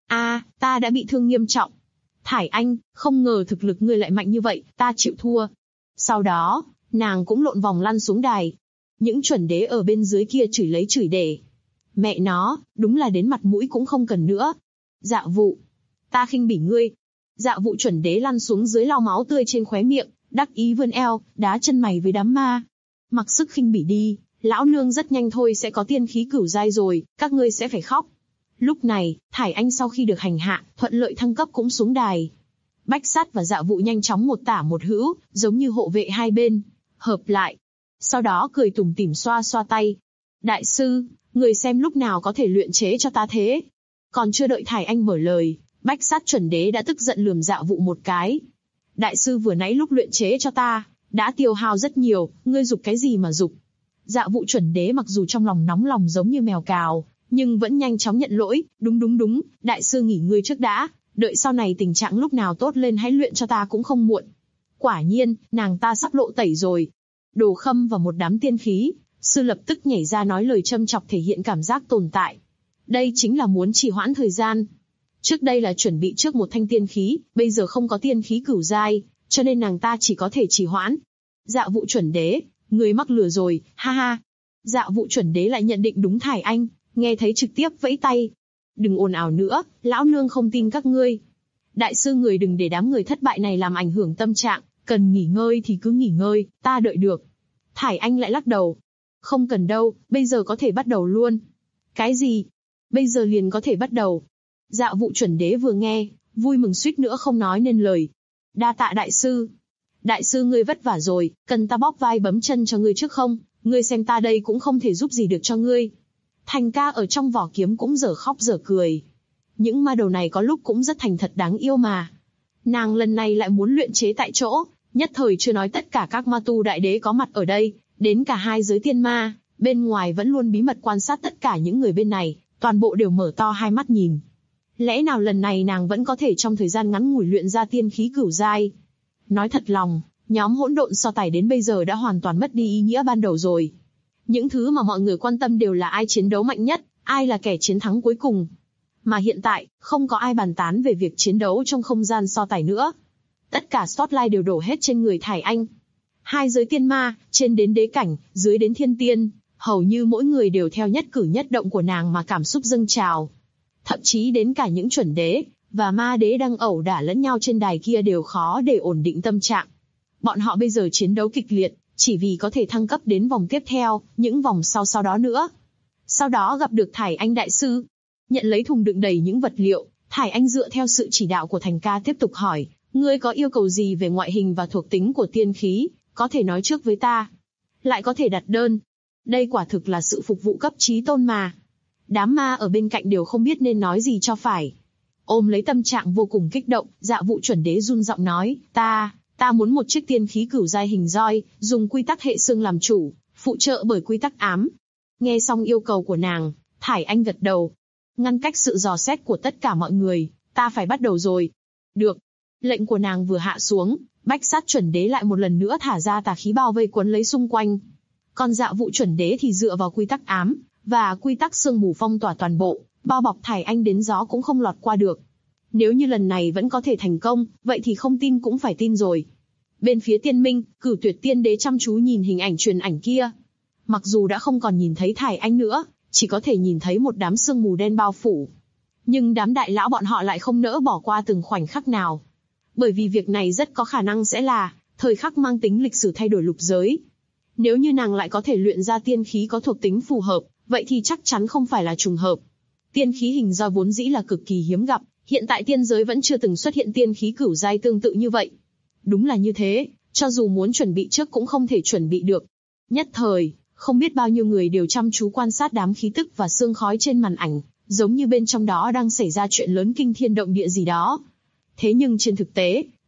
Ta đã bị thương nghiêm trọng. Thải Anh, không ngờ thực lực ngươi lại mạnh như vậy, ta chịu thua. Sau đó, nàng cũng lộn vòng lăn xuống đài. Những chuẩn đế ở bên dưới kia chửi lấy chửi để. Mẹ nó, đúng là đến mặt mũi cũng không cần nữa. Dạ Vụ, ta khinh bỉ ngươi. Dạ Vụ Chuẩn Đế lăn xuống dưới lau máu tươi trên khóe miệng, đắc ý vươn eo, đá chân mày với đám ma. Mặc sức khinh bỉ đi, lão nương rất nhanh thôi sẽ có tiên khí cửu giai rồi, các ngươi sẽ phải khóc. Lúc này, Thải Anh sau khi được hành hạ, thuận lợi thăng cấp cũng xuống đài. Bách Sát và Dạ Vụ nhanh chóng một tả một hữu, giống như hộ vệ hai bên, hợp lại. Sau đó cười tủm tỉm xoa xoa tay. Đại sư, người xem lúc nào có thể luyện chế cho ta thế? Còn chưa đợi Thải Anh mở lời, Bách Sát Chuẩn Đế đã tức giận lườm Dạ Vụ một cái. Đại sư vừa nãy lúc luyện chế cho ta, đã tiêu hao rất nhiều, ngươi giục cái gì mà giục? Dạ Vụ Chuẩn Đế mặc dù trong lòng nóng lòng giống như mèo cào, nhưng vẫn nhanh chóng nhận lỗi, đúng, đại sư nghỉ ngơi trước đã, đợi sau này tình trạng lúc nào tốt lên hãy luyện cho ta cũng không muộn. Quả nhiên, nàng ta sắp lộ tẩy rồi. Đồ Khâm và một đám tiên khí, sư lập tức nhảy ra nói lời châm chọc thể hiện cảm giác tồn tại. Đây chính là muốn trì hoãn thời gian. Trước đây là chuẩn bị trước một thanh tiên khí, bây giờ không có tiên khí cửu giai, cho nên nàng ta chỉ có thể trì hoãn. Dạ Vụ Chuẩn Đế, người mắc lừa rồi, ha ha. Dạ Vụ Chuẩn Đế lại nhận định đúng Thải Anh, nghe thấy trực tiếp vẫy tay. Đừng ồn ào nữa, lão nương không tin các ngươi. Đại sư người đừng để đám người thất bại này làm ảnh hưởng tâm trạng, cần nghỉ ngơi thì cứ nghỉ ngơi, ta đợi được. Thải Anh lại lắc đầu. Không cần đâu, bây giờ có thể bắt đầu luôn. Cái gì? Bây giờ liền có thể bắt đầu. Dạ Vụ Chuẩn Đế vừa nghe, vui mừng suýt nữa không nói nên lời. Đa tạ đại sư. Đại sư ngươi vất vả rồi, cần ta bóp vai bấm chân cho ngươi trước không? Ngươi xem ta đây cũng không thể giúp gì được cho ngươi. Thành ca ở trong vỏ kiếm cũng dở khóc dở cười. Những ma đầu này có lúc cũng rất thành thật đáng yêu mà. Nàng lần này lại muốn luyện chế tại chỗ, nhất thời chưa nói tất cả các ma tu đại đế có mặt ở đây, đến cả 2 giới tiên ma, bên ngoài vẫn luôn bí mật quan sát tất cả những người bên này, toàn bộ đều mở to hai mắt nhìn. Lẽ nào lần này nàng vẫn có thể trong thời gian ngắn ngủi luyện ra tiên khí cửu giai? Nói thật lòng, nhóm hỗn độn so tài đến bây giờ đã hoàn toàn mất đi ý nghĩa ban đầu rồi. Những thứ mà mọi người quan tâm đều là ai chiến đấu mạnh nhất, ai là kẻ chiến thắng cuối cùng. Mà hiện tại, không có ai bàn tán về việc chiến đấu trong không gian so tài nữa. Tất cả spotlight đều đổ hết trên người Thải Anh. 2 giới tiên ma, trên đến đế cảnh, dưới đến thiên tiên, hầu như mỗi người đều theo nhất cử nhất động của nàng mà cảm xúc dâng trào. Thậm chí đến cả những chuẩn đế và ma đế đang ẩu đả lẫn nhau trên đài kia đều khó để ổn định tâm trạng. Bọn họ bây giờ chiến đấu kịch liệt, chỉ vì có thể thăng cấp đến vòng tiếp theo, những vòng sau đó nữa. Sau đó gặp được Thải Anh đại sư. Nhận lấy thùng đựng đầy những vật liệu, Thải Anh dựa theo sự chỉ đạo của Thành ca tiếp tục hỏi, ngươi có yêu cầu gì về ngoại hình và thuộc tính của tiên khí, có thể nói trước với ta. Lại có thể đặt đơn. Đây quả thực là sự phục vụ cấp chí tôn mà. Đám ma ở bên cạnh đều không biết nên nói gì cho phải. Ôm lấy tâm trạng vô cùng kích động, Dạ Vụ Chuẩn Đế run giọng nói, ta muốn một chiếc tiên khí cửu giai hình roi, dùng quy tắc hệ xương làm chủ, phụ trợ bởi quy tắc ám. Nghe xong yêu cầu của nàng, Thải Anh gật đầu. Ngăn cách sự dò xét của tất cả mọi người, ta phải bắt đầu rồi. Được. Lệnh của nàng vừa hạ xuống, Bách Sát Chuẩn Đế lại một lần nữa thả ra tà khí bao vây quấn lấy xung quanh. Còn Dạ Vụ Chuẩn Đế thì dựa vào quy tắc ám và quy tắc sương mù phong tỏa toàn bộ, bao bọc Thải Anh đến gió cũng không lọt qua được. Nếu như lần này vẫn có thể thành công, vậy thì không tin cũng phải tin rồi. Bên phía Tiên Minh, Cửu Tuyệt Tiên Đế chăm chú nhìn hình ảnh truyền ảnh kia. Mặc dù đã không còn nhìn thấy Thải Anh nữa, chỉ có thể nhìn thấy một đám sương mù đen bao phủ. Nhưng đám đại lão bọn họ lại không nỡ bỏ qua từng khoảnh khắc nào. Bởi vì việc này rất có khả năng sẽ là thời khắc mang tính lịch sử thay đổi lục giới. Nếu như nàng lại có thể luyện ra tiên khí có thuộc tính phù hợp, vậy thì chắc chắn không phải là trùng hợp. Tiên khí hình roi vốn dĩ là cực kỳ hiếm gặp, hiện tại tiên giới vẫn chưa từng xuất hiện tiên khí cửu giai tương tự như vậy. Đúng là như thế, cho dù muốn chuẩn bị trước cũng không thể chuẩn bị được. Nhất thời, không biết bao nhiêu người đều chăm chú quan sát đám khí tức và sương khói trên màn ảnh, giống như bên trong đó đang xảy ra chuyện lớn kinh thiên động địa gì đó. Thế nhưng trên thực tế,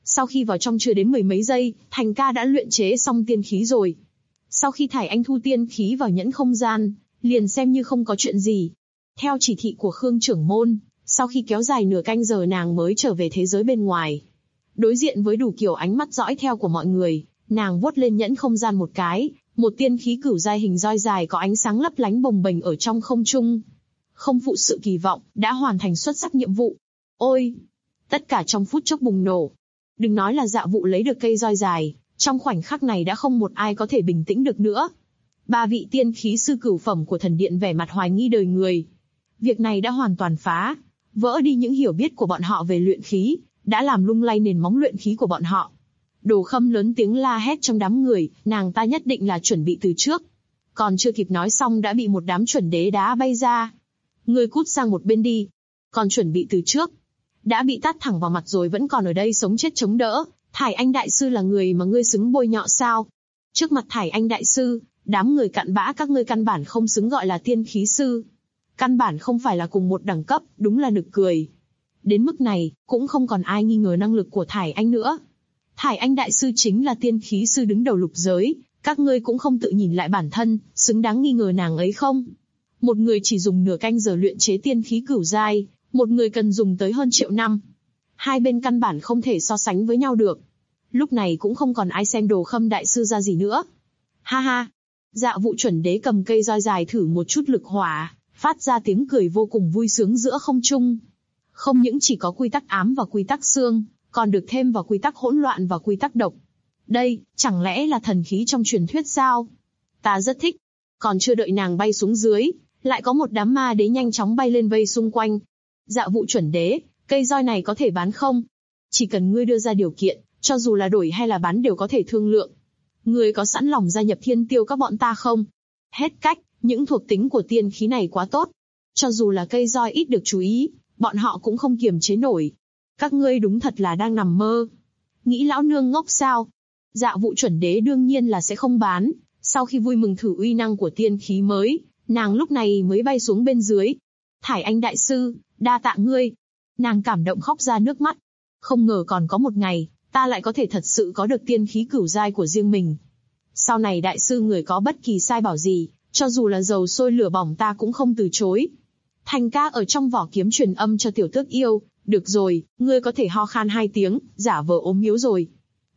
Sau khi vào trong chưa đến mười mấy giây, Thành ca đã luyện chế xong tiên khí rồi. Sau khi Thải Anh thu tiên khí vào nhẫn không gian, liền xem như không có chuyện gì. Theo chỉ thị của Khương trưởng môn, sau khi kéo dài nửa canh giờ nàng mới trở về thế giới bên ngoài. Đối diện với đủ kiểu ánh mắt dõi theo của mọi người, nàng vuốt lên nhẫn không gian một cái, một tiên khí cửu giai hình roi dài có ánh sáng lấp lánh bồng bềnh ở trong không trung. Không phụ sự kỳ vọng, đã hoàn thành xuất sắc nhiệm vụ. Ôi! Tất cả trong phút chốc bùng nổ. Đừng nói là Dạ Vụ lấy được cây roi dài, trong khoảnh khắc này đã không một ai có thể bình tĩnh được nữa. Ba vị tiên khí sư cửu phẩm của thần điện vẻ mặt hoài nghi đời người. Việc này đã hoàn toàn phá vỡ đi những hiểu biết của bọn họ về luyện khí, đã làm lung lay nền móng luyện khí của bọn họ. Đồ Khâm lớn tiếng la hét trong đám người, nàng ta nhất định là chuẩn bị từ trước. Còn chưa kịp nói xong đã bị một đám chuẩn đế đá bay ra. Ngươi cút sang một bên đi. Còn chuẩn bị từ trước. Đã bị tát thẳng vào mặt rồi vẫn còn ở đây sống chết chống đỡ. Thải Anh đại sư là người mà ngươi xứng bôi nhọ sao? Trước mặt Thải Anh đại sư, đám người cặn bã các ngươi căn bản không xứng gọi là tiên khí sư. Căn bản không phải là cùng một đẳng cấp, đúng là nực cười. Đến mức này, cũng không còn ai nghi ngờ năng lực của Thải Anh nữa. Thải Anh đại sư chính là tiên khí sư đứng đầu lục giới, các ngươi cũng không tự nhìn lại bản thân, xứng đáng nghi ngờ nàng ấy không? Một người chỉ dùng nửa canh giờ luyện chế tiên khí cửu giai, một người cần dùng tới hơn 1.000.000 năm. Hai bên căn bản không thể so sánh với nhau được. Lúc này cũng không còn ai xem Đồ Khâm đại sư ra gì nữa. Ha ha! Dạ Vụ chuẩn đế cầm cây roi dài thử một chút lực hỏa, phát ra tiếng cười vô cùng vui sướng giữa không trung. Không những chỉ có quy tắc ám và quy tắc xương, còn được thêm vào quy tắc hỗn loạn và quy tắc độc. Đây, chẳng lẽ là thần khí trong truyền thuyết sao? Ta rất thích. Còn chưa đợi nàng bay xuống dưới, lại có một đám ma đế nhanh chóng bay lên vây xung quanh. Dạ Vụ chuẩn đế, cây roi này có thể bán không? Chỉ cần ngươi đưa ra điều kiện, cho dù là đổi hay là bán đều có thể thương lượng. Ngươi có sẵn lòng gia nhập Thiên Tiêu các bọn ta không? Hết cách, những thuộc tính của tiên khí này quá tốt. Cho dù là cây roi ít được chú ý, bọn họ cũng không kiềm chế nổi. Các ngươi đúng thật là đang nằm mơ. Nghĩ lão nương ngốc sao? Dạ Vụ chuẩn đế đương nhiên là sẽ không bán. Sau khi vui mừng thử uy năng của tiên khí mới, nàng lúc này mới bay xuống bên dưới. Thải Anh đại sư, đa tạ ngươi. Nàng cảm động khóc ra nước mắt. Không ngờ còn có một ngày, ta lại có thể thật sự có được tiên khí cửu giai của riêng mình. Sau này đại sư người có bất kỳ sai bảo gì, cho dù là dầu sôi lửa bỏng ta cũng không từ chối. Thành ca ở trong vỏ kiếm truyền âm cho tiểu tước yêu, được rồi, ngươi có thể ho khan 2 tiếng, giả vờ ốm yếu rồi.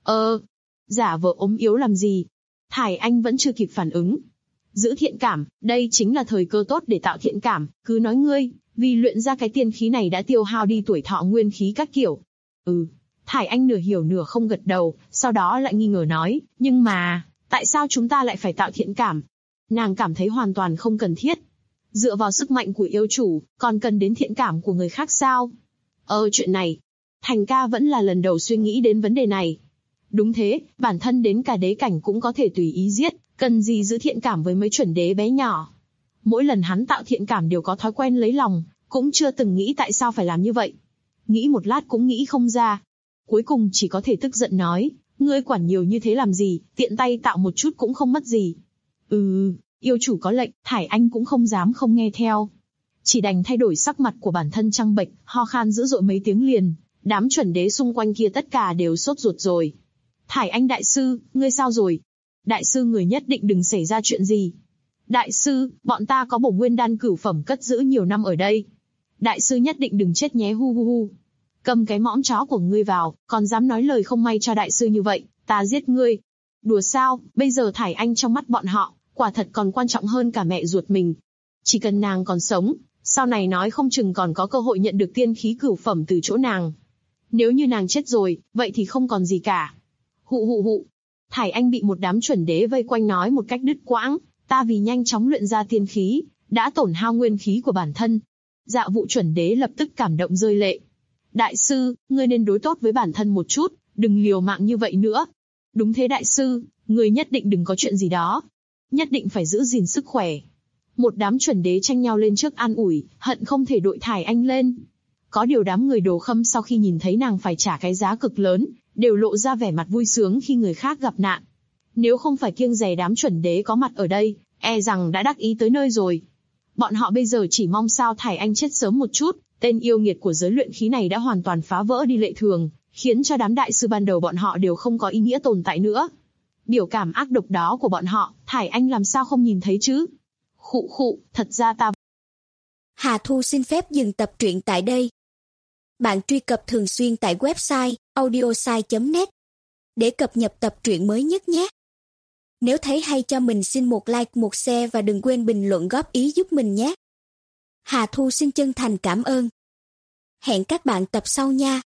Giả vờ ốm yếu làm gì? Thải Anh vẫn chưa kịp phản ứng. Giữ thiện cảm, đây chính là thời cơ tốt để tạo thiện cảm, cứ nói ngươi, vì luyện ra cái tiên khí này đã tiêu hao đi tuổi thọ nguyên khí các kiểu. Thải Anh nửa hiểu nửa không gật đầu, sau đó lại nghi ngờ nói, nhưng mà, tại sao chúng ta lại phải tạo thiện cảm? Nàng cảm thấy hoàn toàn không cần thiết. Dựa vào sức mạnh của yêu chủ, còn cần đến thiện cảm của người khác sao? Chuyện này, Thành ca vẫn là lần đầu suy nghĩ đến vấn đề này. Đúng thế, bản thân đến cả đế cảnh cũng có thể tùy ý giết, cần gì giữ thiện cảm với mấy chuẩn đế bé nhỏ. Mỗi lần hắn tạo thiện cảm đều có thói quen lấy lòng, cũng chưa từng nghĩ tại sao phải làm như vậy. Nghĩ một lát cũng nghĩ không ra. Cuối cùng chỉ có thể tức giận nói, ngươi quản nhiều như thế làm gì, tiện tay tạo một chút cũng không mất gì. Yêu chủ có lệnh, Thải Anh cũng không dám không nghe theo. Chỉ đành thay đổi sắc mặt của bản thân trăng bệch, ho khan dữ dội mấy tiếng liền, đám chuẩn đế xung quanh kia tất cả đều sốt ruột rồi. Thải Anh đại sư, ngươi sao rồi? Đại sư người nhất định đừng xảy ra chuyện gì. Đại sư, bọn ta có bổ nguyên đan cửu phẩm cất giữ nhiều năm ở đây. Đại sư nhất định đừng chết nhé hu hu hu. Cầm cái mõm chó của ngươi vào, còn dám nói lời không may cho đại sư như vậy, ta giết ngươi. Đùa sao, bây giờ Thải Anh trong mắt bọn họ, quả thật còn quan trọng hơn cả mẹ ruột mình. Chỉ cần nàng còn sống, sau này nói không chừng còn có cơ hội nhận được tiên khí cửu phẩm từ chỗ nàng. Nếu như nàng chết rồi, vậy thì không còn gì cả. Hụ hụ hụ. Thải Anh bị một đám chuẩn đế vây quanh nói một cách đứt quãng, ta vì nhanh chóng luyện ra tiên khí, đã tổn hao nguyên khí của bản thân. Dạ Vụ chuẩn đế lập tức cảm động rơi lệ. Đại sư, ngươi nên đối tốt với bản thân một chút, đừng liều mạng như vậy nữa. Đúng thế đại sư, ngươi nhất định đừng có chuyện gì đó. Nhất định phải giữ gìn sức khỏe. Một đám chuẩn đế tranh nhau lên trước an ủi, hận không thể đội Thải Anh lên. Có điều đám người Đồ Khâm sau khi nhìn thấy nàng phải trả cái giá cực lớn, đều lộ ra vẻ mặt vui sướng khi người khác gặp nạn. Nếu không phải kiêng dè đám chuẩn đế có mặt ở đây, e rằng đã đắc ý tới nơi rồi. Bọn họ bây giờ chỉ mong sao Thải Anh chết sớm một chút, tên yêu nghiệt của giới luyện khí này đã hoàn toàn phá vỡ đi lệ thường, khiến cho đám đại sư ban đầu bọn họ đều không có ý nghĩa tồn tại nữa. Biểu cảm ác độc đó của bọn họ, Thải Anh làm sao không nhìn thấy chứ? Khụ khụ, thật ra ta... Hà Thu xin phép dừng tập truyện tại đây. Bạn truy cập thường xuyên tại website audiosai.net để cập nhật tập truyện mới nhất nhé. Nếu thấy hay cho mình xin một like, một share và đừng quên bình luận góp ý giúp mình nhé. Hà Thu xin chân thành cảm ơn. Hẹn các bạn tập sau nha.